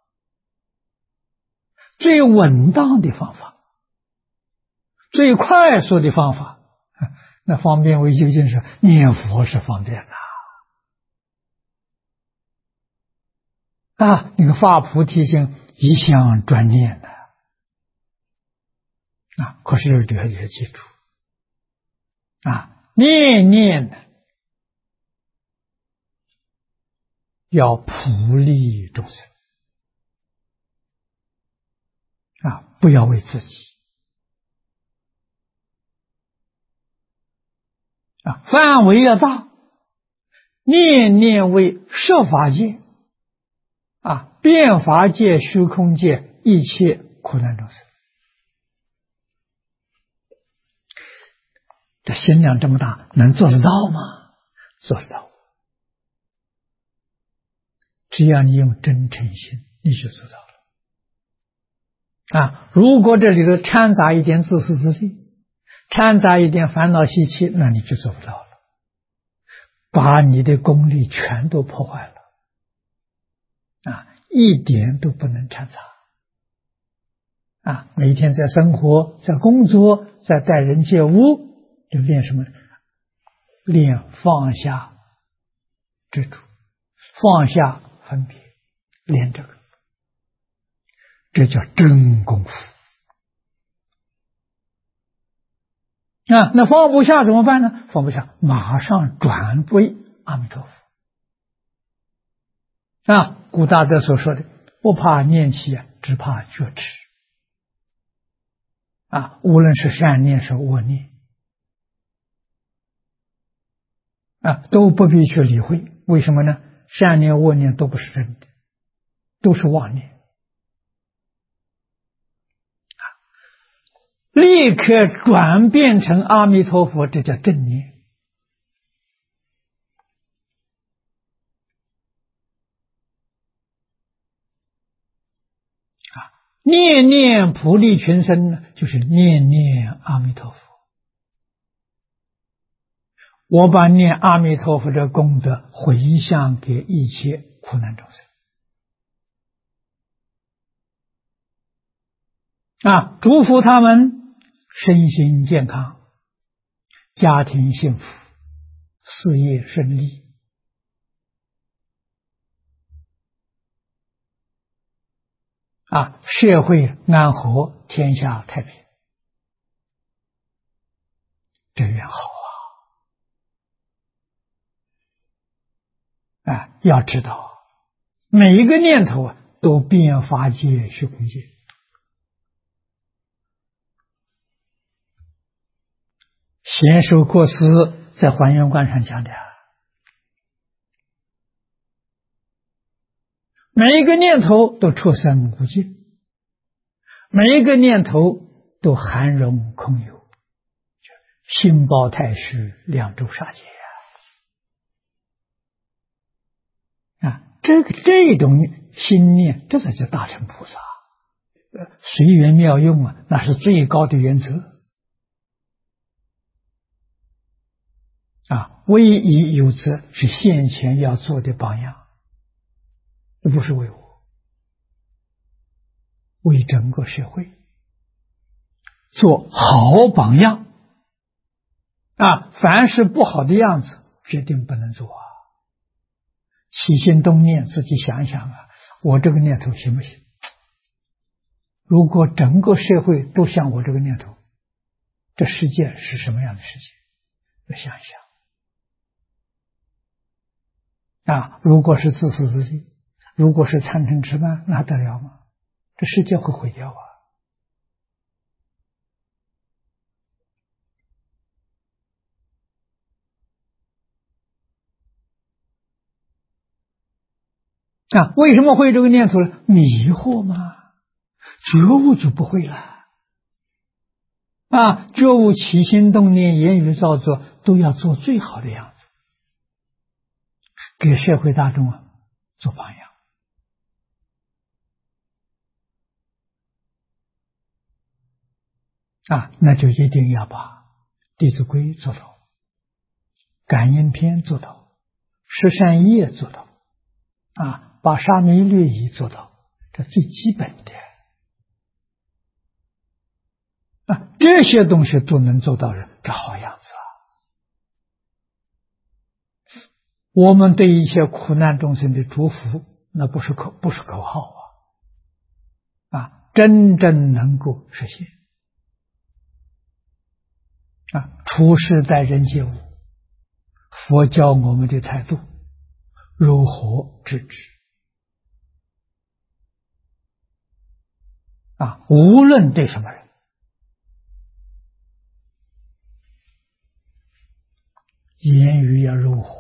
A: 最稳当的方法，最快速的方法。那方便为究竟是念佛是方便的那个发菩提心，一向专念的可是这也记住念念的要普利众生不要为自己范围要大，念念为设法界变法界、虚空界一切苦难众生。这心量这么大，能做得到吗？做得到。只要你用真诚心，你就做到了如果这里头掺杂一点自私自利，掺杂一点烦恼习气，那你就做不到了，把你的功力全都破坏了一点都不能掺杂每天在生活、在工作、在待人接物，就练什么？练放下执着，放下分别，练这个，这叫真功夫那放不下怎么办呢？放不下，马上转为阿弥陀佛古大德所说的，不怕念起，只怕觉迟无论是善念是恶念都不必去理会。为什么呢？善念恶念都不是真的，都是妄念立刻转变成阿弥陀佛，这叫正念念念普利群生呢，就是念念阿弥陀佛。我把念阿弥陀佛的功德回向给一切苦难众生祝福他们身心健康，家庭幸福，事业顺利社会安和，天下太平，这愿好要知道每一个念头都变法界、虚空界。《 贤首国师在还原观上讲的，每一个念头都出生无尽，每一个念头都含容空有，心包太虚，两周杀劫这种心念，这才叫大乘菩萨。随缘妙用那是最高的原则唯一有则是现前要做的榜样，不是为我，为整个社会做好榜样凡是不好的样子决定不能做起心动念自己想一想我这个念头行不行？如果整个社会都像我这个念头，这世界是什么样的世界？要想一想如果是自私自利，如果是贪嗔痴慢，那得了吗？这世界会毁掉为什么会有这个念头呢？迷惑嘛，觉悟就不会了觉悟起心动念言语造作都要做最好的样子，给社会大众做榜样那就一定要把《弟子规》做到，感应篇做到，十善业做到把沙弥律仪做到，这最基本的这些东西都能做到人，这好样子我们对一切苦难众生的祝福，那不是口号真正能够实现处世待人接物，佛教我们的态度如何制止无论对什么人，言语要如虎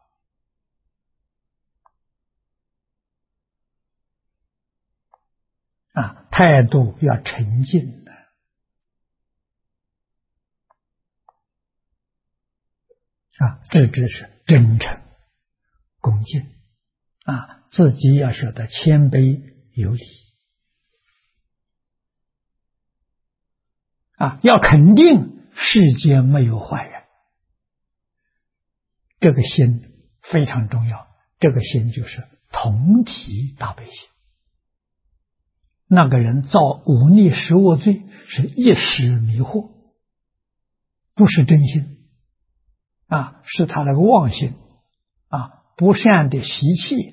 A: 态度要沉静这只是真诚恭敬自己要晓得谦卑有礼要肯定世间没有坏人，这个心非常重要，这个心就是同体大悲心。那个人造忤逆十恶罪是一时迷惑，不是真心是他那个妄心不善的习气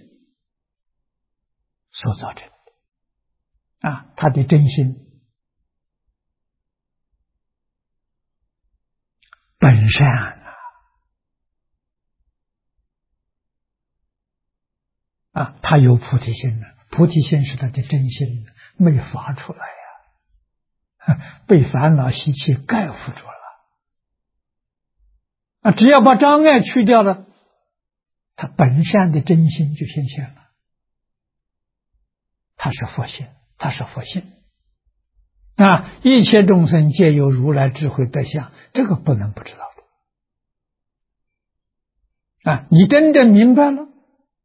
A: 所造成的他的真心本善他有菩提心菩提心是他的真心没发出来被烦恼习气盖覆住了只要把障碍去掉了，他本善的真心就显现了，他是佛心，他是佛性一切众生皆有如来智慧德相，这个不能不知道的你真正明白了，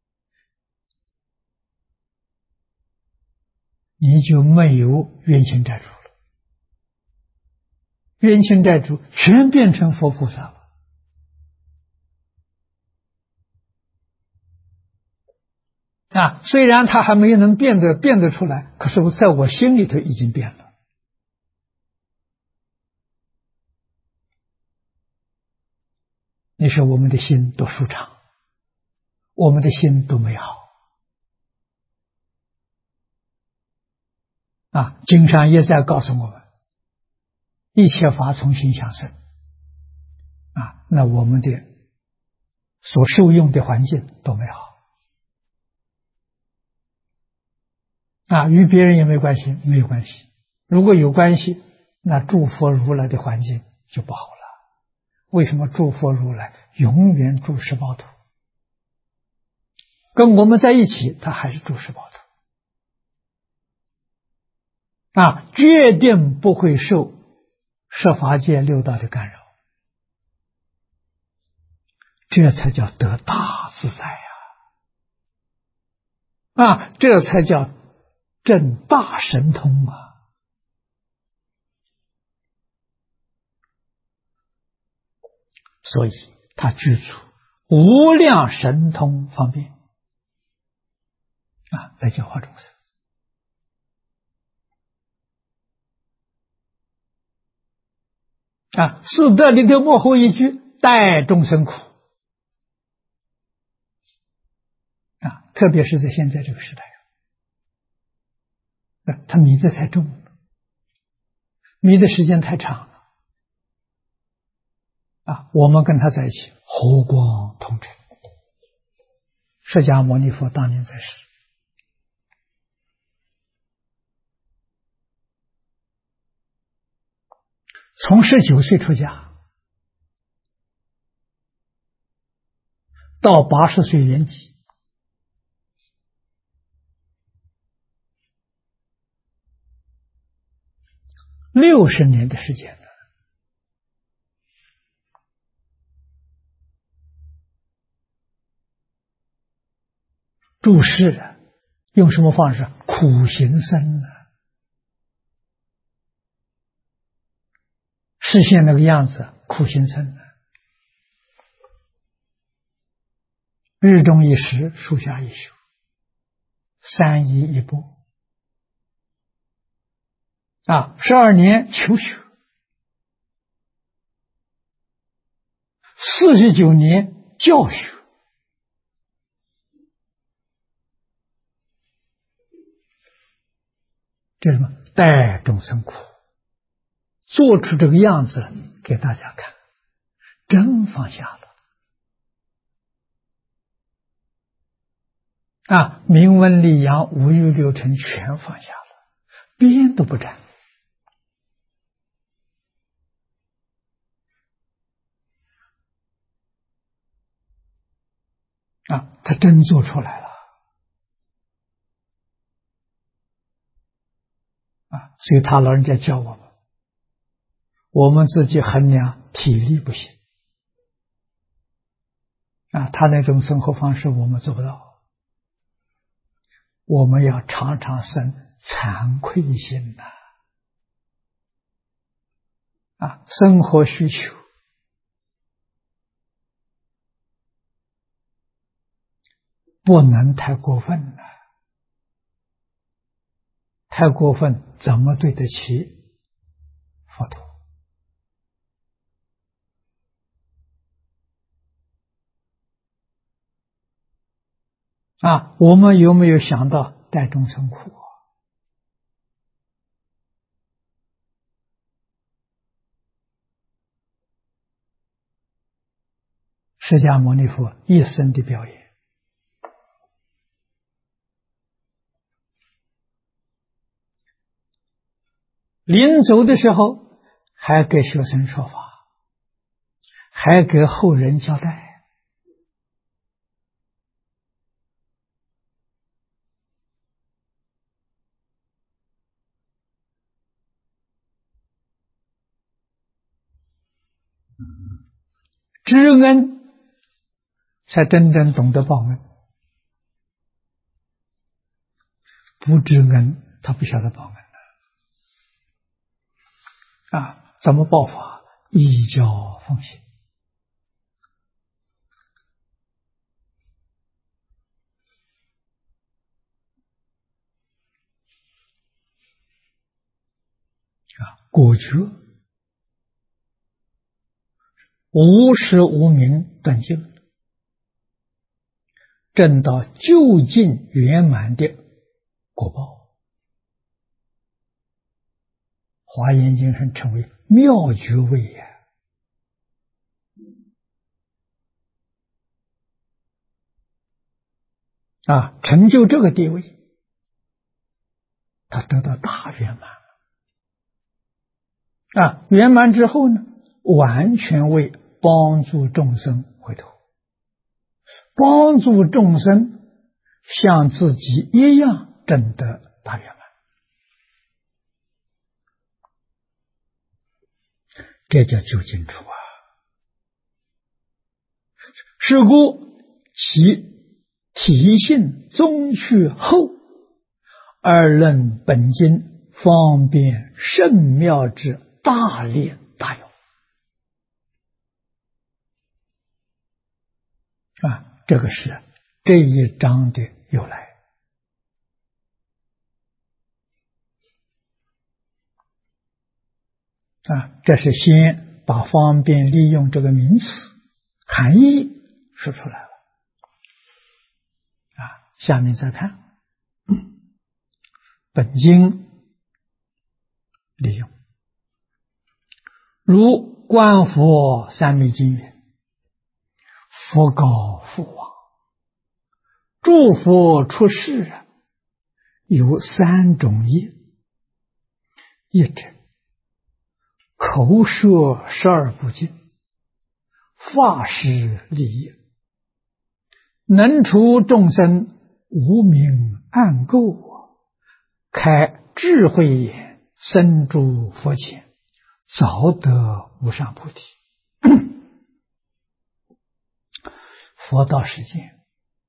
A: 你就没有冤亲债主了，冤亲债主全变成佛菩萨了虽然他还没有能变得出来，可是在我心里头已经变了。你说我们的心多舒畅，我们的心多美好经上也在告诉我们，一切法从心想生那我们的所受用的环境多美好与别人也没关系，没有关系。如果有关系，那诸佛如来的环境就不好了。 为什么诸佛如来永远住十报土？跟我们在一起，他还是住十报土决定不会受十法界六道的干扰，这才叫得大自在这才叫证大神通所以他具足无量神通方便来教化众生。四德里头幕后一句待众生苦特别是在现在这个时代他迷得太重了，迷的时间太长了我们跟他在一起和光同尘。释迦牟尼佛当年在世，从19岁出家到80岁圆寂，60年的时间了。住世用什么方式？苦行僧实现那个样子，苦行僧日中一时，树下一宿，3衣一钵12年求学，49年教学。这是什么？待众生苦，做出这个样子给大家看，真放下了明文利养五欲六尘全放下了，边都不沾他真做出来了所以他老人家教我们自己衡量体力不行他那种生活方式我们做不到，我们要常常生惭愧心生活需求不能太过分了，太过分怎么对得起佛陀？我们有没有想到待众生苦释迦牟尼佛一生的表演，临走的时候还给学生说法，还给后人交代知恩才真正懂得报恩，不知恩他不晓得报恩怎么报法？依教奉行果觉无始无明断尽，证到究竟圆满的果报。华严经上称为妙觉位成就这个地位，他得到大圆满圆满之后呢，完全为帮助众生回头，帮助众生像自己一样证得大圆满。这叫究竟处啊！是故其体性宗趣后，而论本经方便甚妙之大利大用啊！这个是这一章的由来啊！这是先把方便利用这个名词含义说出来了啊！下面再看本经利用，如观佛三昧经云：佛告父王，诸佛出世有三种业，一者口舌12部经，法施利业，能除众生无明暗垢，开智慧眼，深诸佛前，早得无上菩提。佛到世间，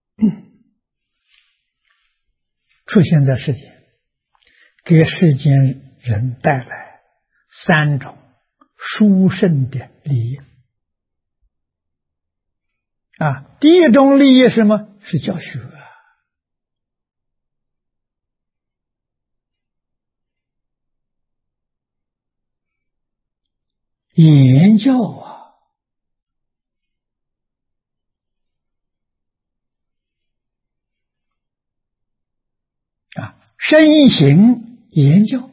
A: 出现在世间，给世间人带来三种殊胜的利益啊！第一种利益是什么？是教学言教身行言教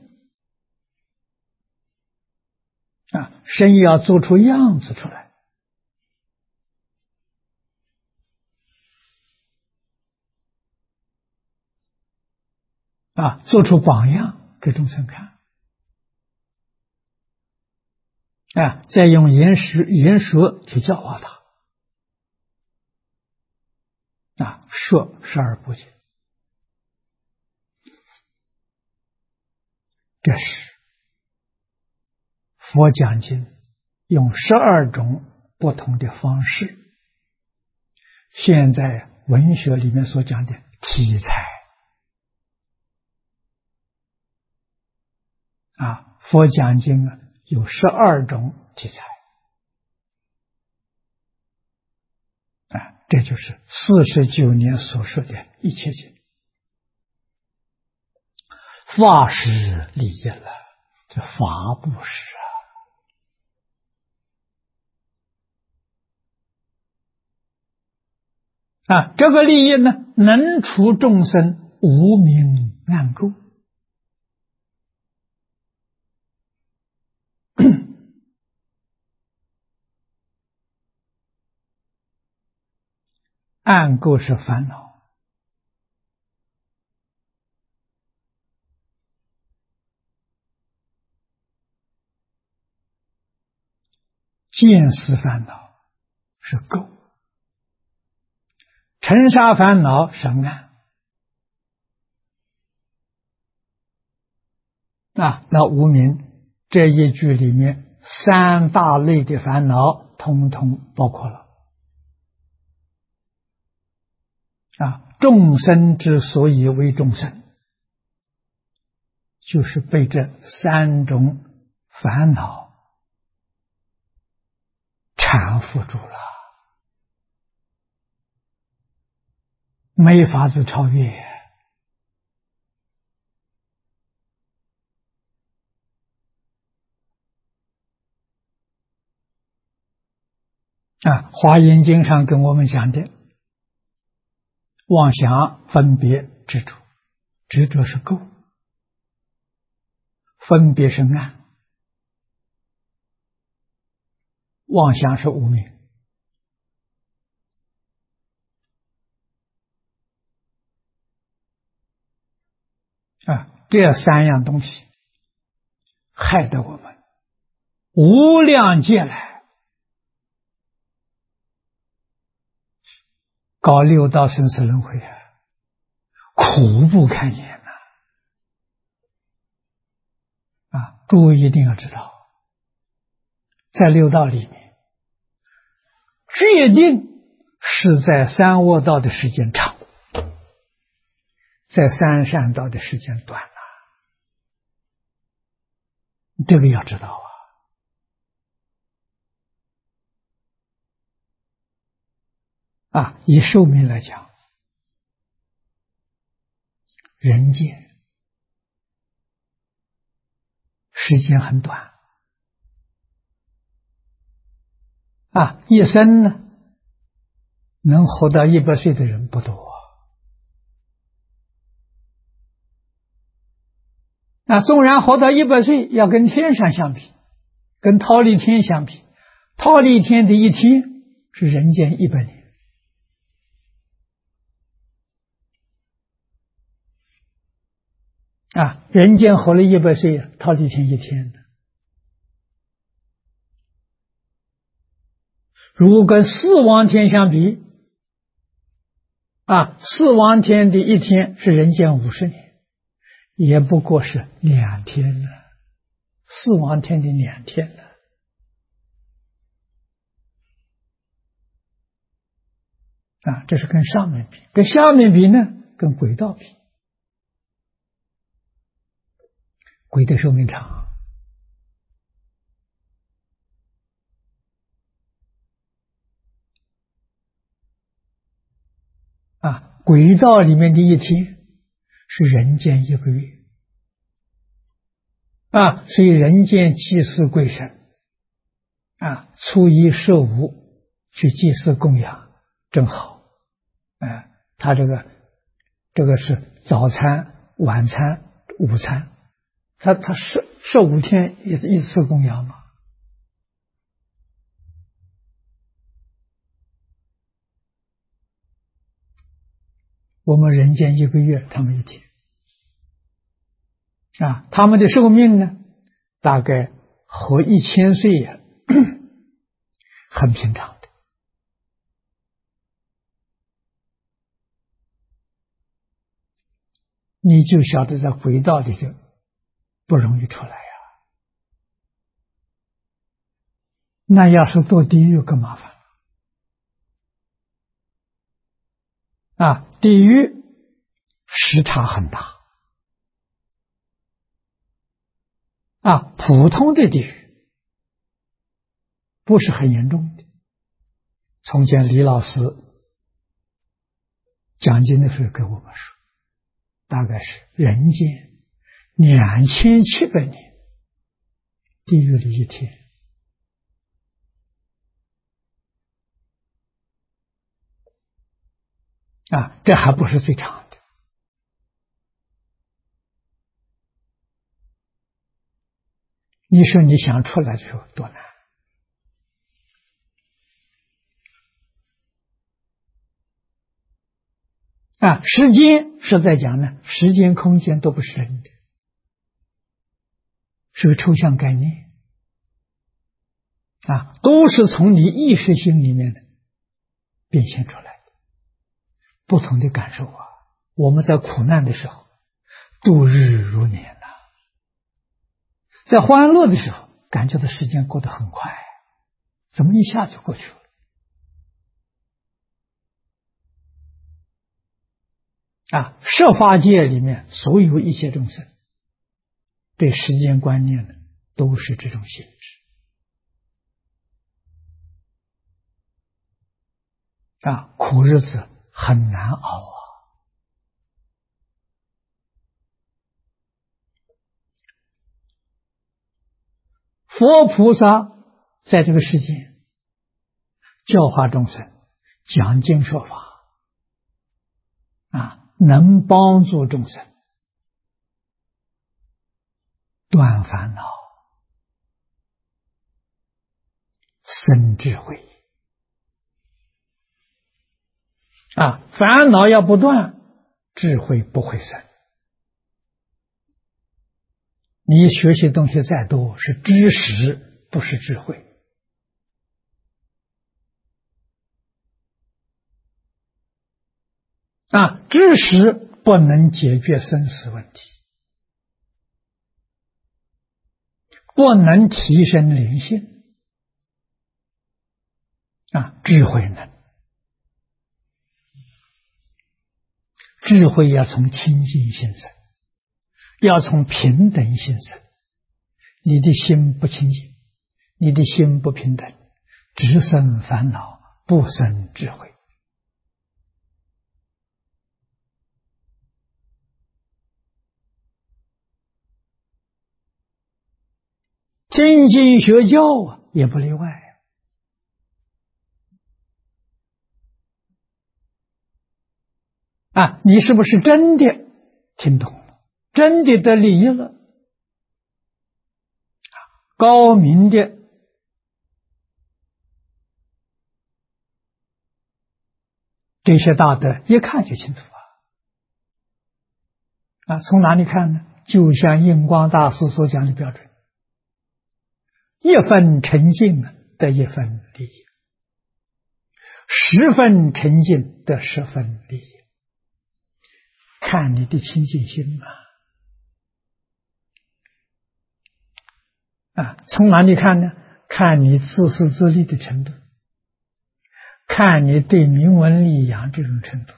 A: 身要做出样子出来做出榜样给众生看再用言说去教化他说12部经，这是佛讲经用12种不同的方式，现在文学里面所讲的题材佛讲经有12种题材这就是49年所说的一切经，法施利益了，这法布施这个利益呢，能除众生无明暗垢暗垢是烦恼，见思烦恼是垢，尘沙烦恼是暗那无明这一句里面3大类的烦恼统统包括了众生之所以为众生，就是被这3种烦恼缠缚住了，没法子超越华严经上跟我们讲的妄想分别执着，执着是垢，分别是暗，妄想是无明这3样东西害得我们无量劫来搞六道生死轮回啊，苦不堪言呐！啊，诸位一定要知道，在六道里面，决定是在三恶道的时间长，在三善道的时间短了，这个要知道啊！以寿命来讲，人间时间很短啊，一生呢能活到100岁的人不多啊。纵然活到100岁，要跟天上相比，跟忉利天相比，忉利天的一天是人间100年。啊，人间活了100岁，忉利天一天的。如果跟四王天相比，啊，四王天的一天是人间50年，也不过是2天了。四王天的2天了。啊，这是跟上面比，跟下面比呢，跟轨道比。鬼的寿命长啊，轨道里面的一天是人间1个月啊，所以人间祭祀鬼神啊，初一十五去祭祀供养，正好，他这个是早餐、晚餐、午餐。他是5天一次供养吗？我们人间1个月，他们1天啊，他们的寿命呢，大概活1000岁呀，很平常的。你就晓得在轨道里就不容易出来呀。那要是堕地狱更麻烦啊！地狱时差很大啊，普通的地狱不是很严重的。从前李老师讲经的时候跟我们说，大概是人间2700年，地狱里1天。啊，这还不是最长的。你说你想出来的时候多难啊！时间是在讲呢，时间空间都不是真的，是个抽象概念啊，都是从你意识心里面的变现出来的不同的感受啊。我们在苦难的时候度日如年呐，在欢乐的时候感觉到时间过得很快，怎么一下就过去了啊！设法界里面所有一切众生对时间观念呢，都是这种性质啊，苦日子很难熬啊。佛菩萨在这个世界教化众生，讲经说法啊，能帮助众生断烦恼、生智慧啊，烦恼要不断，智慧不会生。你学习东西再多，是知识，不是智慧。 知识不能解决生死问题，不能提升灵性，智慧能。智慧要从清净心生，要从平等心生。你的心不清净，你的心不平等，只生烦恼，不生智慧。精进学教也不例外。你是不是真的听懂了，真的得利益了？高明的这些大德一看就清楚从哪里看呢？就像印光大师所讲的标准，一分沉静得一分利益，10分沉静得10分利益，看你的清净心从哪里看呢？看你自私自利的程度，看你对名闻利养这种程度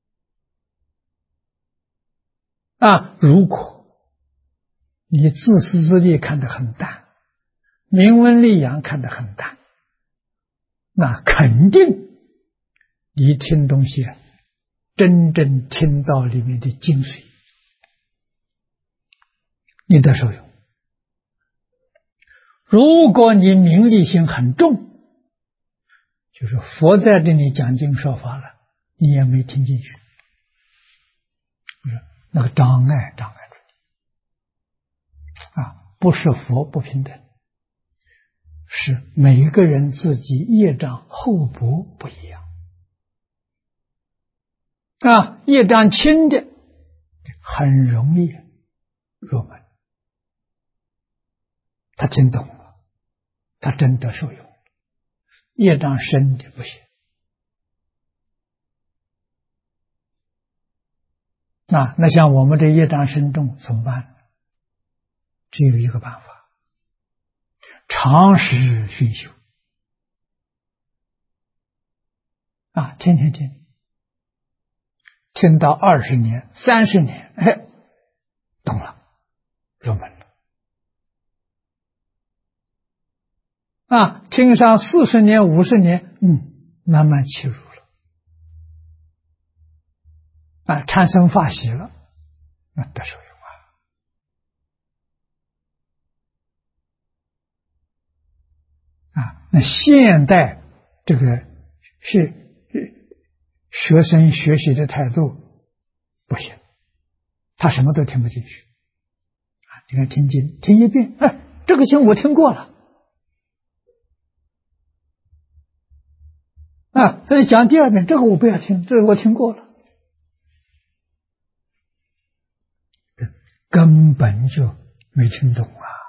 A: 如果你自私自利看得很淡，名闻利养看得很淡，那肯定你听东西真正听到里面的精髓，你得受用。如果你名利心很重，就是佛在这里讲经说法了，你也没听进去，那个障碍住不是佛不平等，是每一个人自己业障厚薄不一样业障轻的很容易入门，他听懂了，他真的受用。业障深的不行那像我们这业障深重怎么办？只有一个办法，长时熏修天天听到20年30年，懂了，入门了听上40年50年，慢慢起入了产生法喜了，那得受用那现代这个是学生学习的态度不行，他什么都听不进去你看听经听一遍，这个经我听过了他讲第2遍，这个我不要听，这个我听过了，根本就没听懂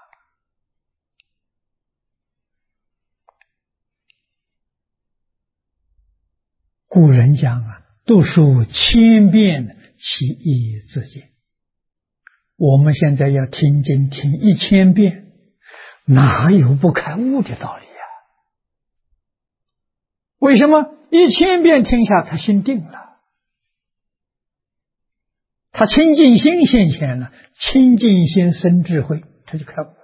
A: 古人讲读书千遍，其义自见。我们现在要听经听1000遍，哪有不开悟的道理为什么1000遍听下他心定了，他清净心现前了，清净心生智慧，他就开悟了，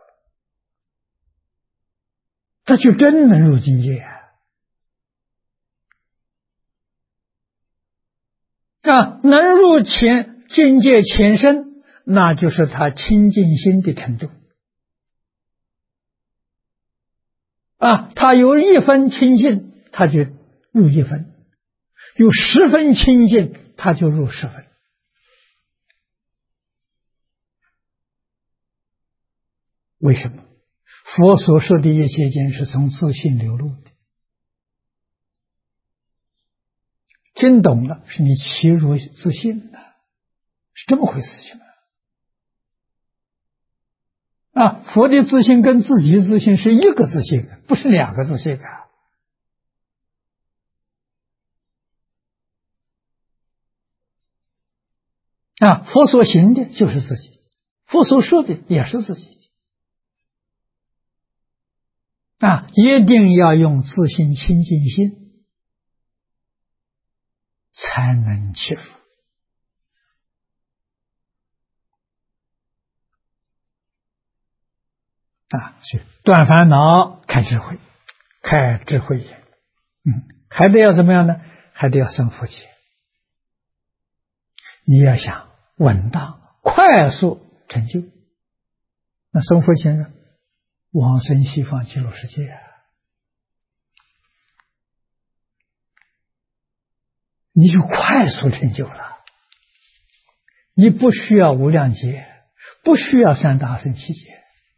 A: 他就真能入境界能入境界前身，那就是他清净心的程度他有1分清净，他就入1分，有10分清净，他就入10分。为什么？佛所说的一切经是从自信流露的，听懂了是你契入自信的，是这么回事情佛的自信跟自己的自信是一个自信，不是2个自信佛所行的就是自己，佛所说的也是自己。一定要用自信清净心，才能祈福。所以断烦恼，开智慧，开智慧眼。还得要怎么样呢？还得要生福气。你要想稳当、快速成就，那生福气呢？往生西方极乐世界你就快速成就了。你不需要无量劫，不需要三大圣七劫，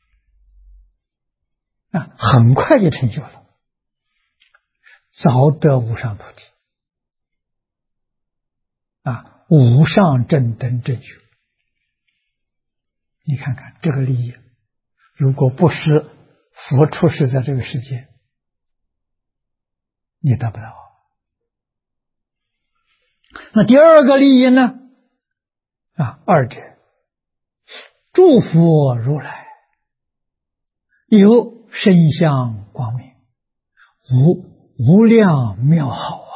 A: 很快就成就了，早得无上菩提，无上正等正觉。你看看这个利益，如果不是佛出世在这个世界，你得不到。那第二个利益呢？二者诸佛如来有身相光明，无量妙好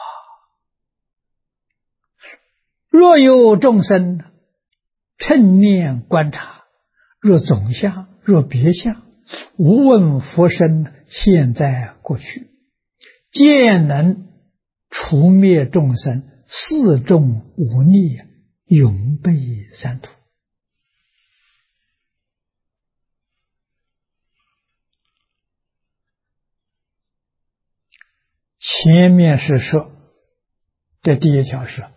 A: 若有众生称念观察，若总相，若别相，无问佛身现在过去，皆能除灭众生四众五逆，永被三途。前面是说，这第一条是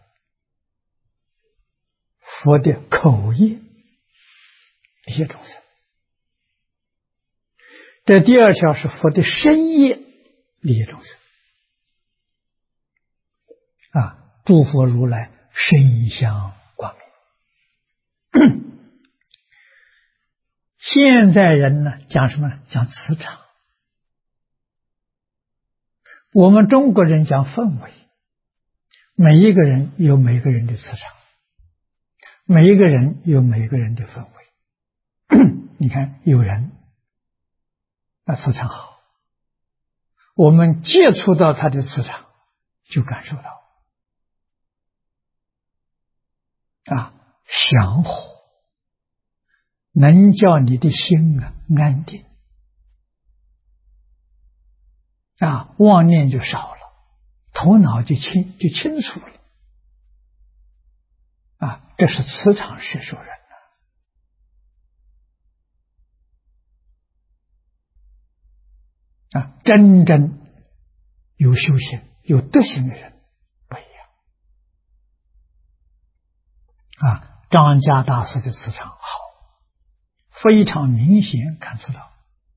A: 佛的口业利益众生，这第二条是佛的身业利益众生。诸佛如来身相光明。现在人呢，讲什么呢？讲磁场。我们中国人讲氛围，每一个人有每个人的磁场，每一个人有每个人的氛围。你看有人磁场好，我们接触到他的磁场就感受到祥和，能叫你的心安定，妄念就少了，头脑就清楚了。这是磁场摄受人真正有修行、有德行的人不一样。张家大师的磁场好，非常明显看出到。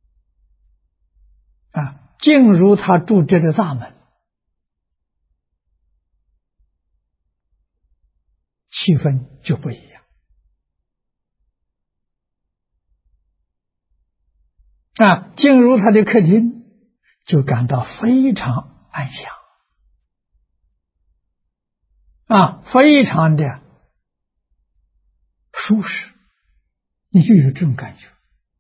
A: 进入他住这的大门，气氛就不一样。进入他的客厅，就感到非常安详，非常的舒适，你就有这种感觉，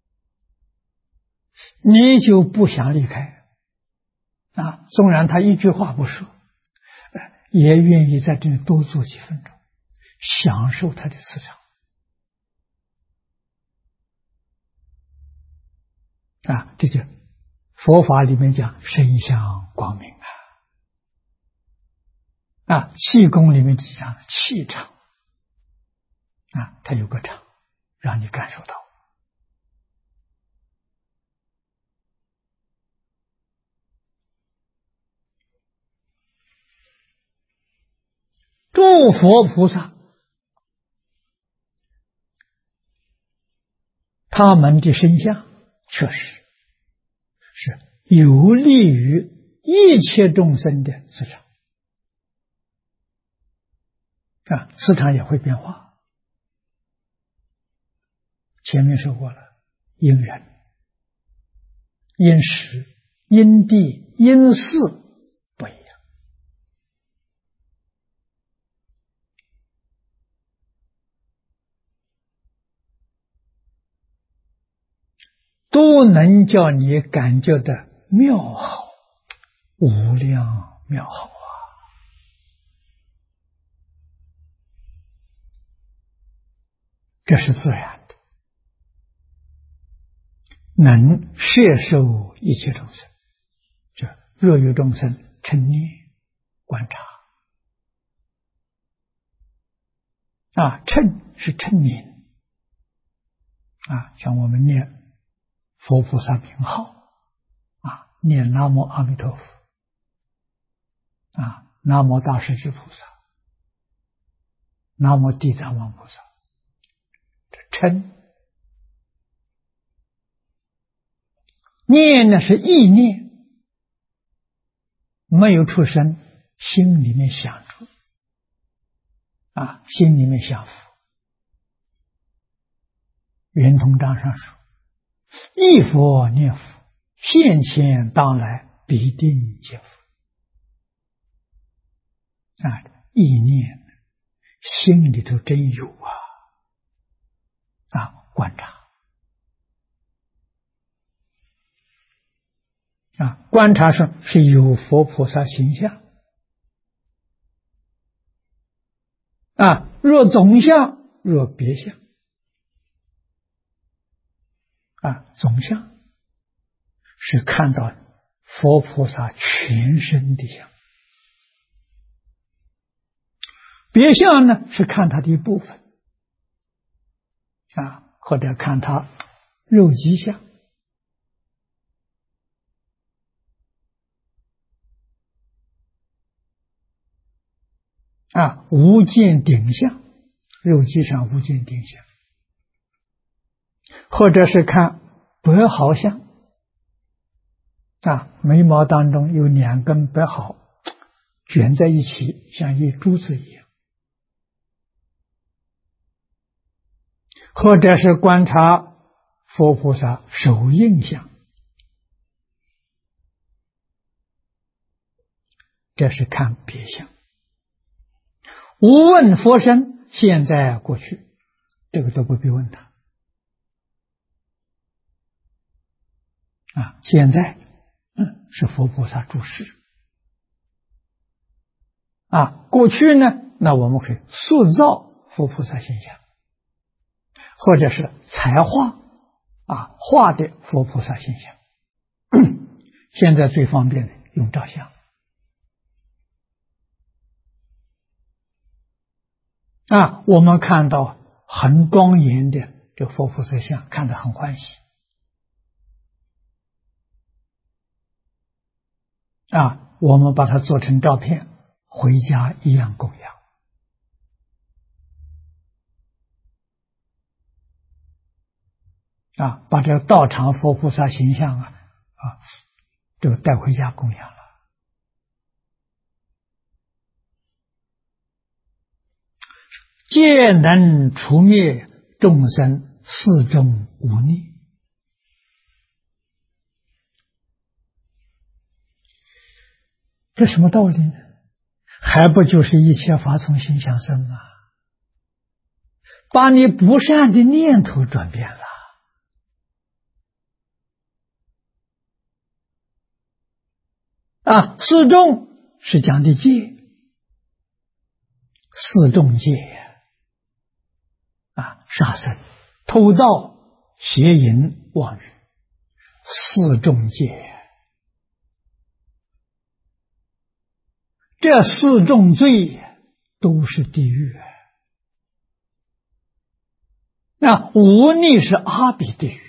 A: 你就不想离开。纵然他一句话不说，也愿意在这里多坐几分钟，享受他的磁场。这就佛法里面讲身相光明气功里面就讲气场它有个场让你感受到。诸佛菩萨他们的身相确实是有利于一切众生的磁场磁场也会变化。前面说过了，因人、因时、因地、因事不一样。 都能叫你感觉的妙好，无量妙好啊！这是自然的，能摄受一切众生。这若有众生称念观察称是称名像我们念佛菩萨名号念南无阿弥陀佛南无大势至菩萨，南无地藏王菩萨，这称念呢是意念，没有出声，心里面想出心里面想佛。圆通章上说，忆佛念佛，现前当来必定见佛。意念心里头真有观察观察上是有佛菩萨形象若总相，若别相总相是看到佛菩萨全身的相，别相呢是看他的一部分或者看他肉体相无见顶相，肉体上无见顶相，或者是看白毫相眉毛当中有两根白毫卷在一起，像一珠子一样，或者是观察佛菩萨手印相，这是看别相。无问佛身，现在过去，这个都不必问他现在是佛菩萨住世过去呢，那我们可以塑造佛菩萨形象，或者是彩画画的佛菩萨形象现在最方便的用照相我们看到很庄严的这佛菩萨像，看得很欢喜我们把它做成照片，回家一样供养把这个道场佛菩萨形象这个带回家供养了。皆能除灭众生四种无逆。这什么道理呢？还不就是一切法从心想生吗？把你不善的念头转变了四众是讲的戒，四众戒杀生、偷盗、邪淫、妄语，四众戒。这四重罪都是地狱无逆是阿鼻地狱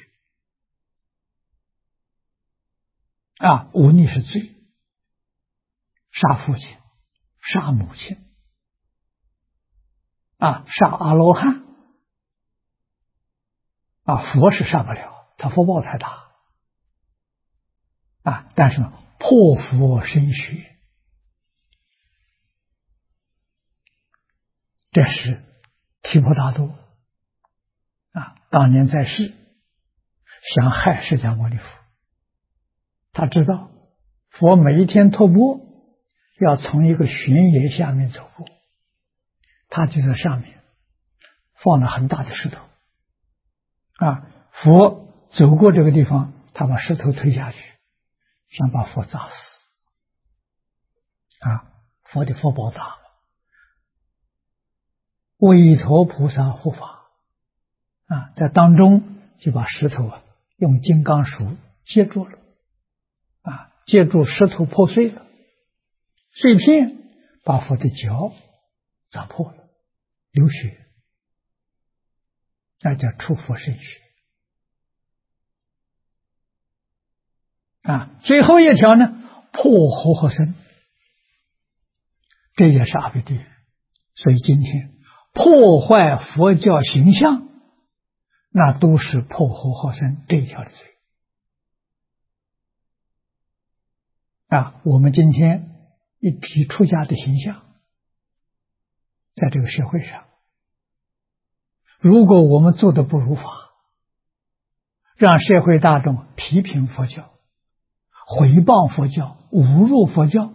A: 无逆是罪，杀父亲、杀母亲杀阿罗汉佛是杀不了，他福报太大但是破佛身血，这是提婆达多当年在世想害释迦牟尼佛，他知道佛每一天托钵要从一个悬崖下面走过，他就在上面放了很大的石头佛走过这个地方，他把石头推下去，想把佛砸死。佛的佛宝大，韦陀菩萨护法在当中就把石头用金刚杵接住了，接住石头破碎了，碎片把佛的脚砸破了，流血，那叫出佛身血。最后一条呢，破和合身，这也是阿鼻地狱。所以今天破坏佛教形象，那都是破和合身这一条的罪。我们今天一提出家的形象，在这个社会上，如果我们做的不如法，让社会大众批评佛教、毁谤佛教、侮辱佛教，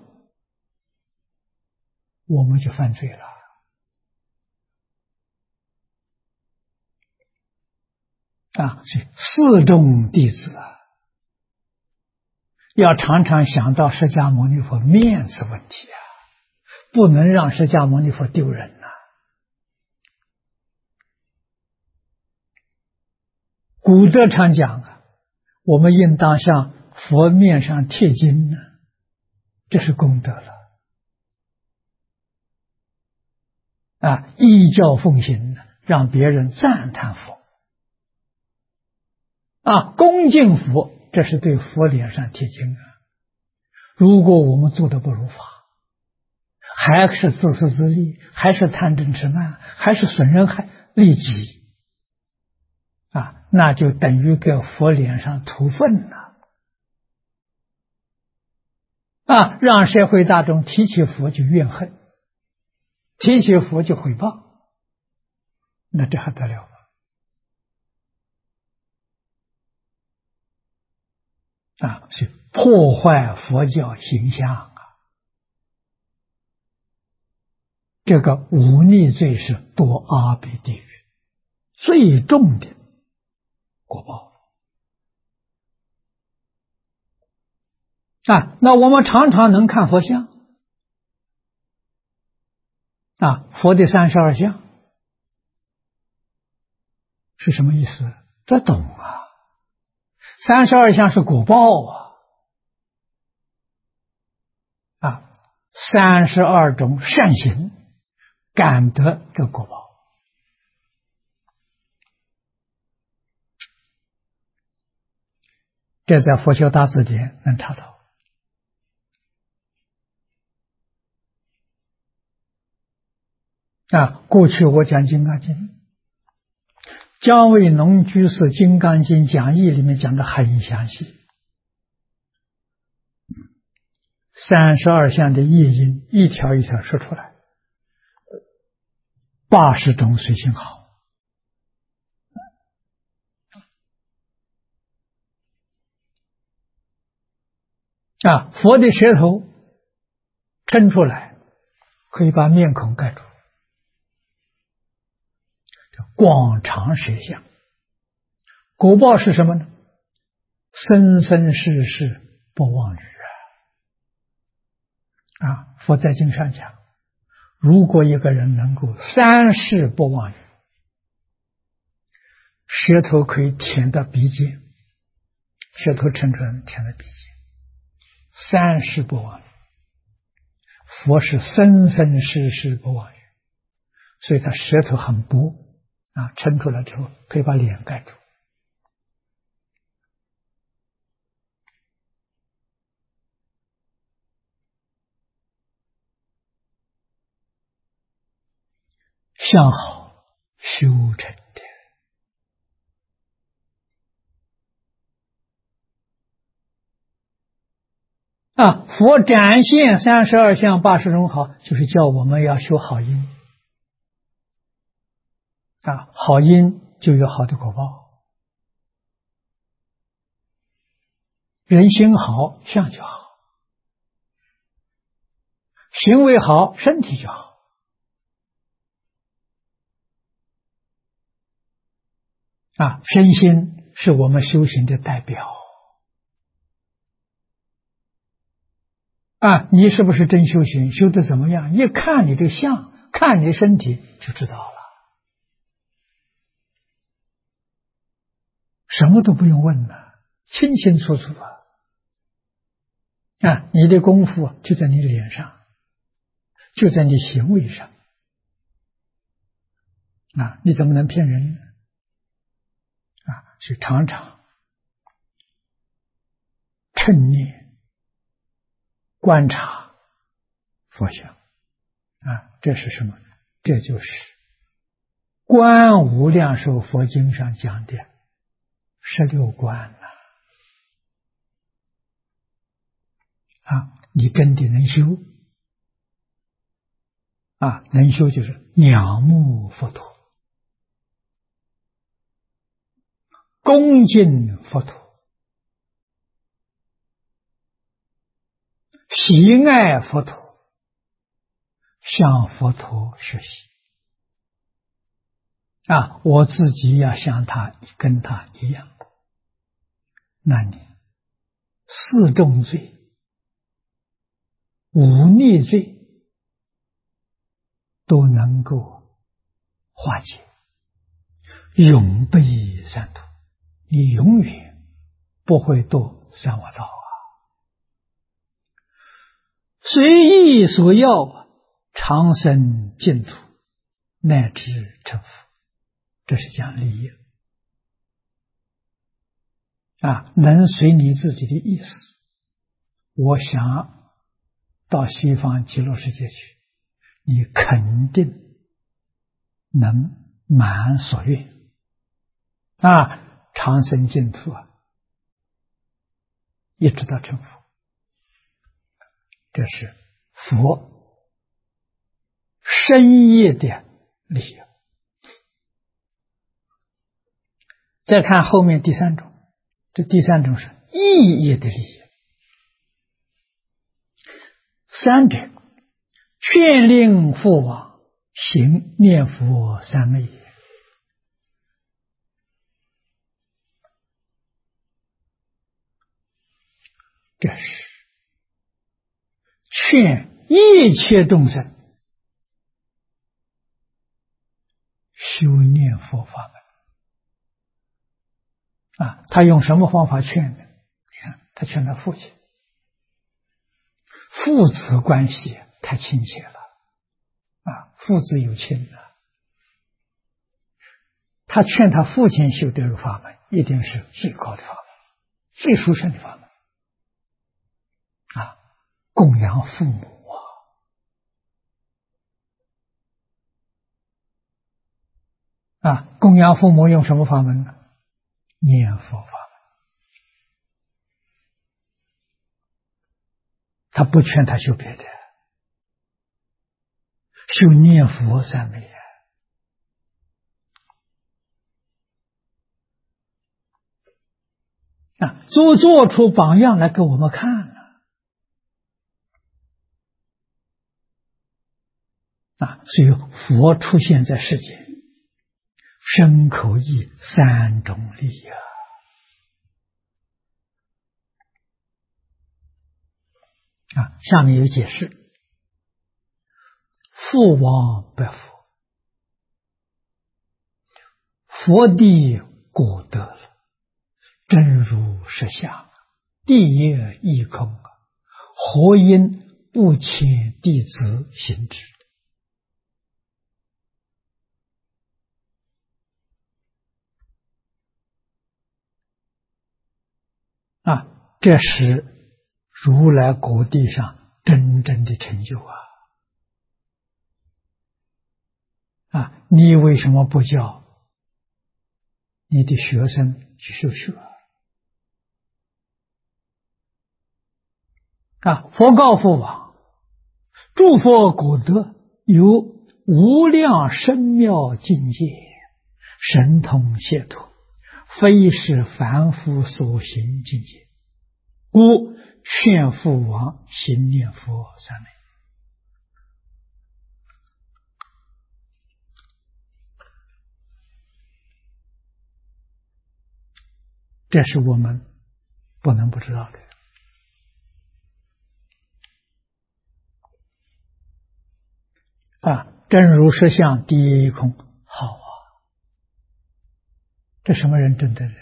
A: 我们就犯罪了。所以四众弟子要常常想到释迦牟尼佛面子问题不能让释迦牟尼佛丢人古德常讲我们应当向佛面上贴金这是功德了依教奉行，让别人赞叹佛恭敬佛，这是对佛脸上贴金如果我们做的不如法，还是自私自利，还是贪嗔痴慢，还是损人利己那就等于给佛脸上涂粪了让社会大众提起佛就怨恨，提起佛就毁谤，那这还得了吗？是破坏佛教形象这个忤逆罪是堕阿鼻地狱最重的果报那我们常常能看佛像佛的32相是什么意思？这懂32相是果报32种善行感得这果报这在佛学大字典能查到过去我讲金刚经，姜维农居士金刚经讲义里面讲的很详细，32相的业因一条一条说出来，80种随行好佛的舌头抻出来可以把面孔盖住，广长舌相，果报是什么呢？生生世世不忘语佛在经上讲，如果一个人能够3世不忘语，舌头可以舔到鼻尖，舌头抻出来舔到鼻尖，3世不忘语，佛是生生世世不忘语，所以他舌头很薄抻出来之后可以把脸盖住相好修成的佛展现32相80种好，就是叫我们要修好因好因就有好的果报，人心好相就好，行为好身体就好身心是我们修行的代表啊！你是不是真修行？修的怎么样？一看你这个相，看你身体就知道了，什么都不用问了，清清楚楚啊！你的功夫就在你脸上，就在你行为上啊！你怎么能骗人呢？啊，是常常称念观察佛像啊，这是什么？这就是观无量寿佛经上讲的16观啊！你真的能修啊？能修就是仰慕佛陀，恭敬佛陀，喜爱佛陀，向佛陀学习啊！我自己要像他，跟他一样，那你四重罪、五逆罪都能够化解，永被三途，你永远不会堕三恶道啊！随意所要，长生净土，乃至成佛，这是讲利益啊！能随你自己的意思，我想到西方极乐世界去，你肯定能满所愿啊！长生净土啊，一直到成佛，这是佛深业的利益。再看后面第三种，这第三种是意业的利益。三者，劝令父王行念佛三昧也。这是劝一切众生修念佛法门啊！他用什么方法劝呢？你看，他劝他父亲，父子关系太亲切了啊，父子有亲的。他劝他父亲修这个法门，一定是最高的法门，最殊胜的法门啊！供养父母啊！供养父母用什么法门呢？念佛法门。他不劝他修别的，修念佛三昧啊！做出榜样来给我们看了啊！所以佛出现在世间，身口意三种利益啊！下面有解释：父王百佛，佛地果得了，真如实相，地业亦空，何因不遣弟子行之？啊，这是如来果地上真正的成就啊！啊，你为什么不叫你的学生去修学啊？佛告父王：诸佛果德有无量深妙境界，神通解脱，非是凡夫所行境界，故劝父王行念佛三昧。 这是我们不能不知道的。真如实相，第一空，好啊！这什么人证得的？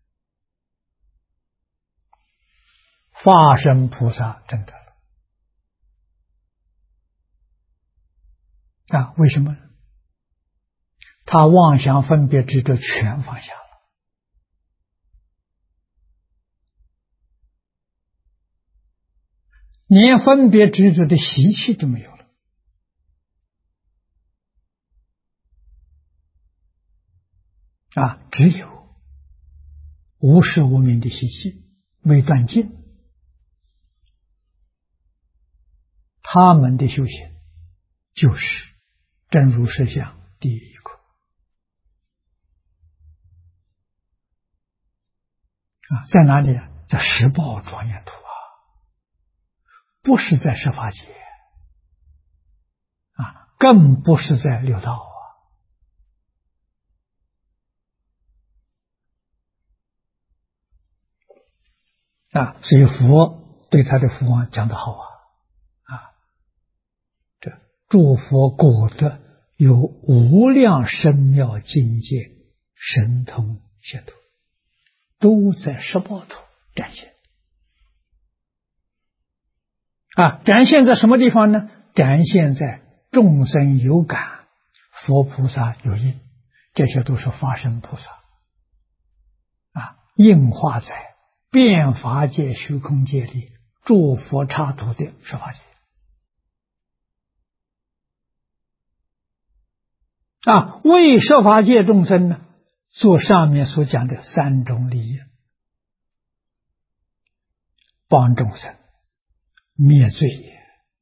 A: 化身菩萨证得了。为什么？他妄想分别执着全放下了。连分别执着的习气都没有了。只有无始无明的习气没断尽，他们的修行就是真如实相第一空。在哪里？在十报庄严土不是在十法界更不是在六道所以佛对他的福王讲得好这诸佛果德有无量深妙境界，神通解脱，都在十报土展现。展现在什么地方呢？展现在众生有感，佛菩萨有应，这些都是法身菩萨应化在变法界虚空界里诸佛刹土的十法界为十法界众生呢做上面所讲的三种利益，帮众生灭罪业，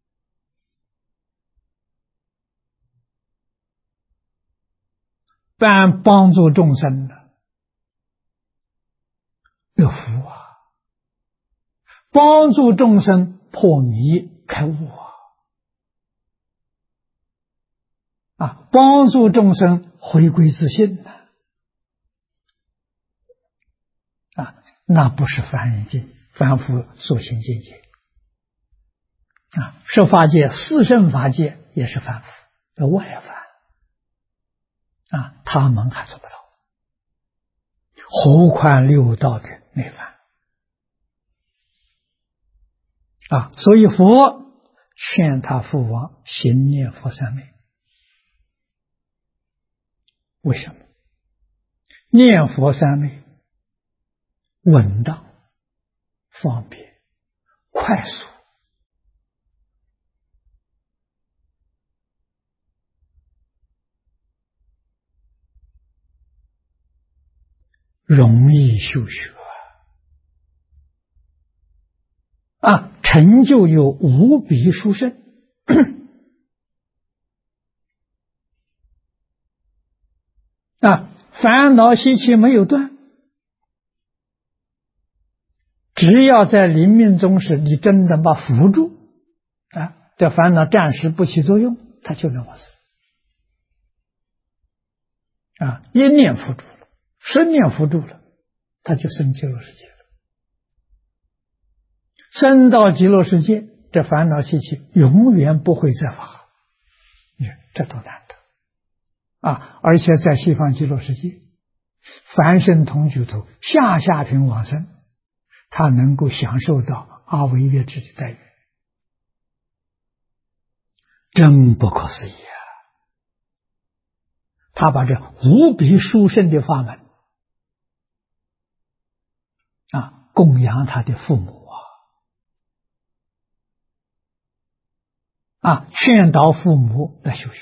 A: 帮助众生呢得福帮助众生破迷开悟帮助众生回归自信那不是凡夫所行境界十法界四圣法界也是凡夫的外凡他们还做不到，何况六道的内凡所以佛劝他父王行念佛三昧。为什么？念佛三昧稳当、方便、快速，容易修学成就有无比殊胜烦恼习气没有断，只要在临命终时你真的把扶住这烦恼暂时不起作用，它就能往生一念扶住了，10念扶住了，它就升极乐世界了。升到极乐世界，这烦恼习气永远不会再发，你说这多难得而且在西方极乐世界，凡圣同居土下品往生，他能够享受到阿惟越致的待遇，真不可思议他把这无比殊胜的法门供养他的父母劝导父母来修学，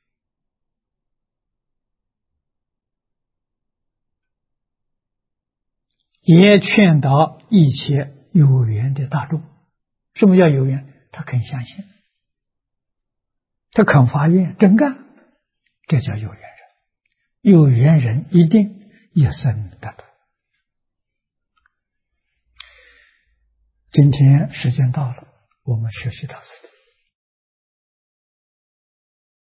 A: 也劝导一切有缘的大众。什么叫有缘？他肯相信，他肯发愿真干，这叫有缘人。有缘人一定一生得度。今天时间到了，我们学习到此地。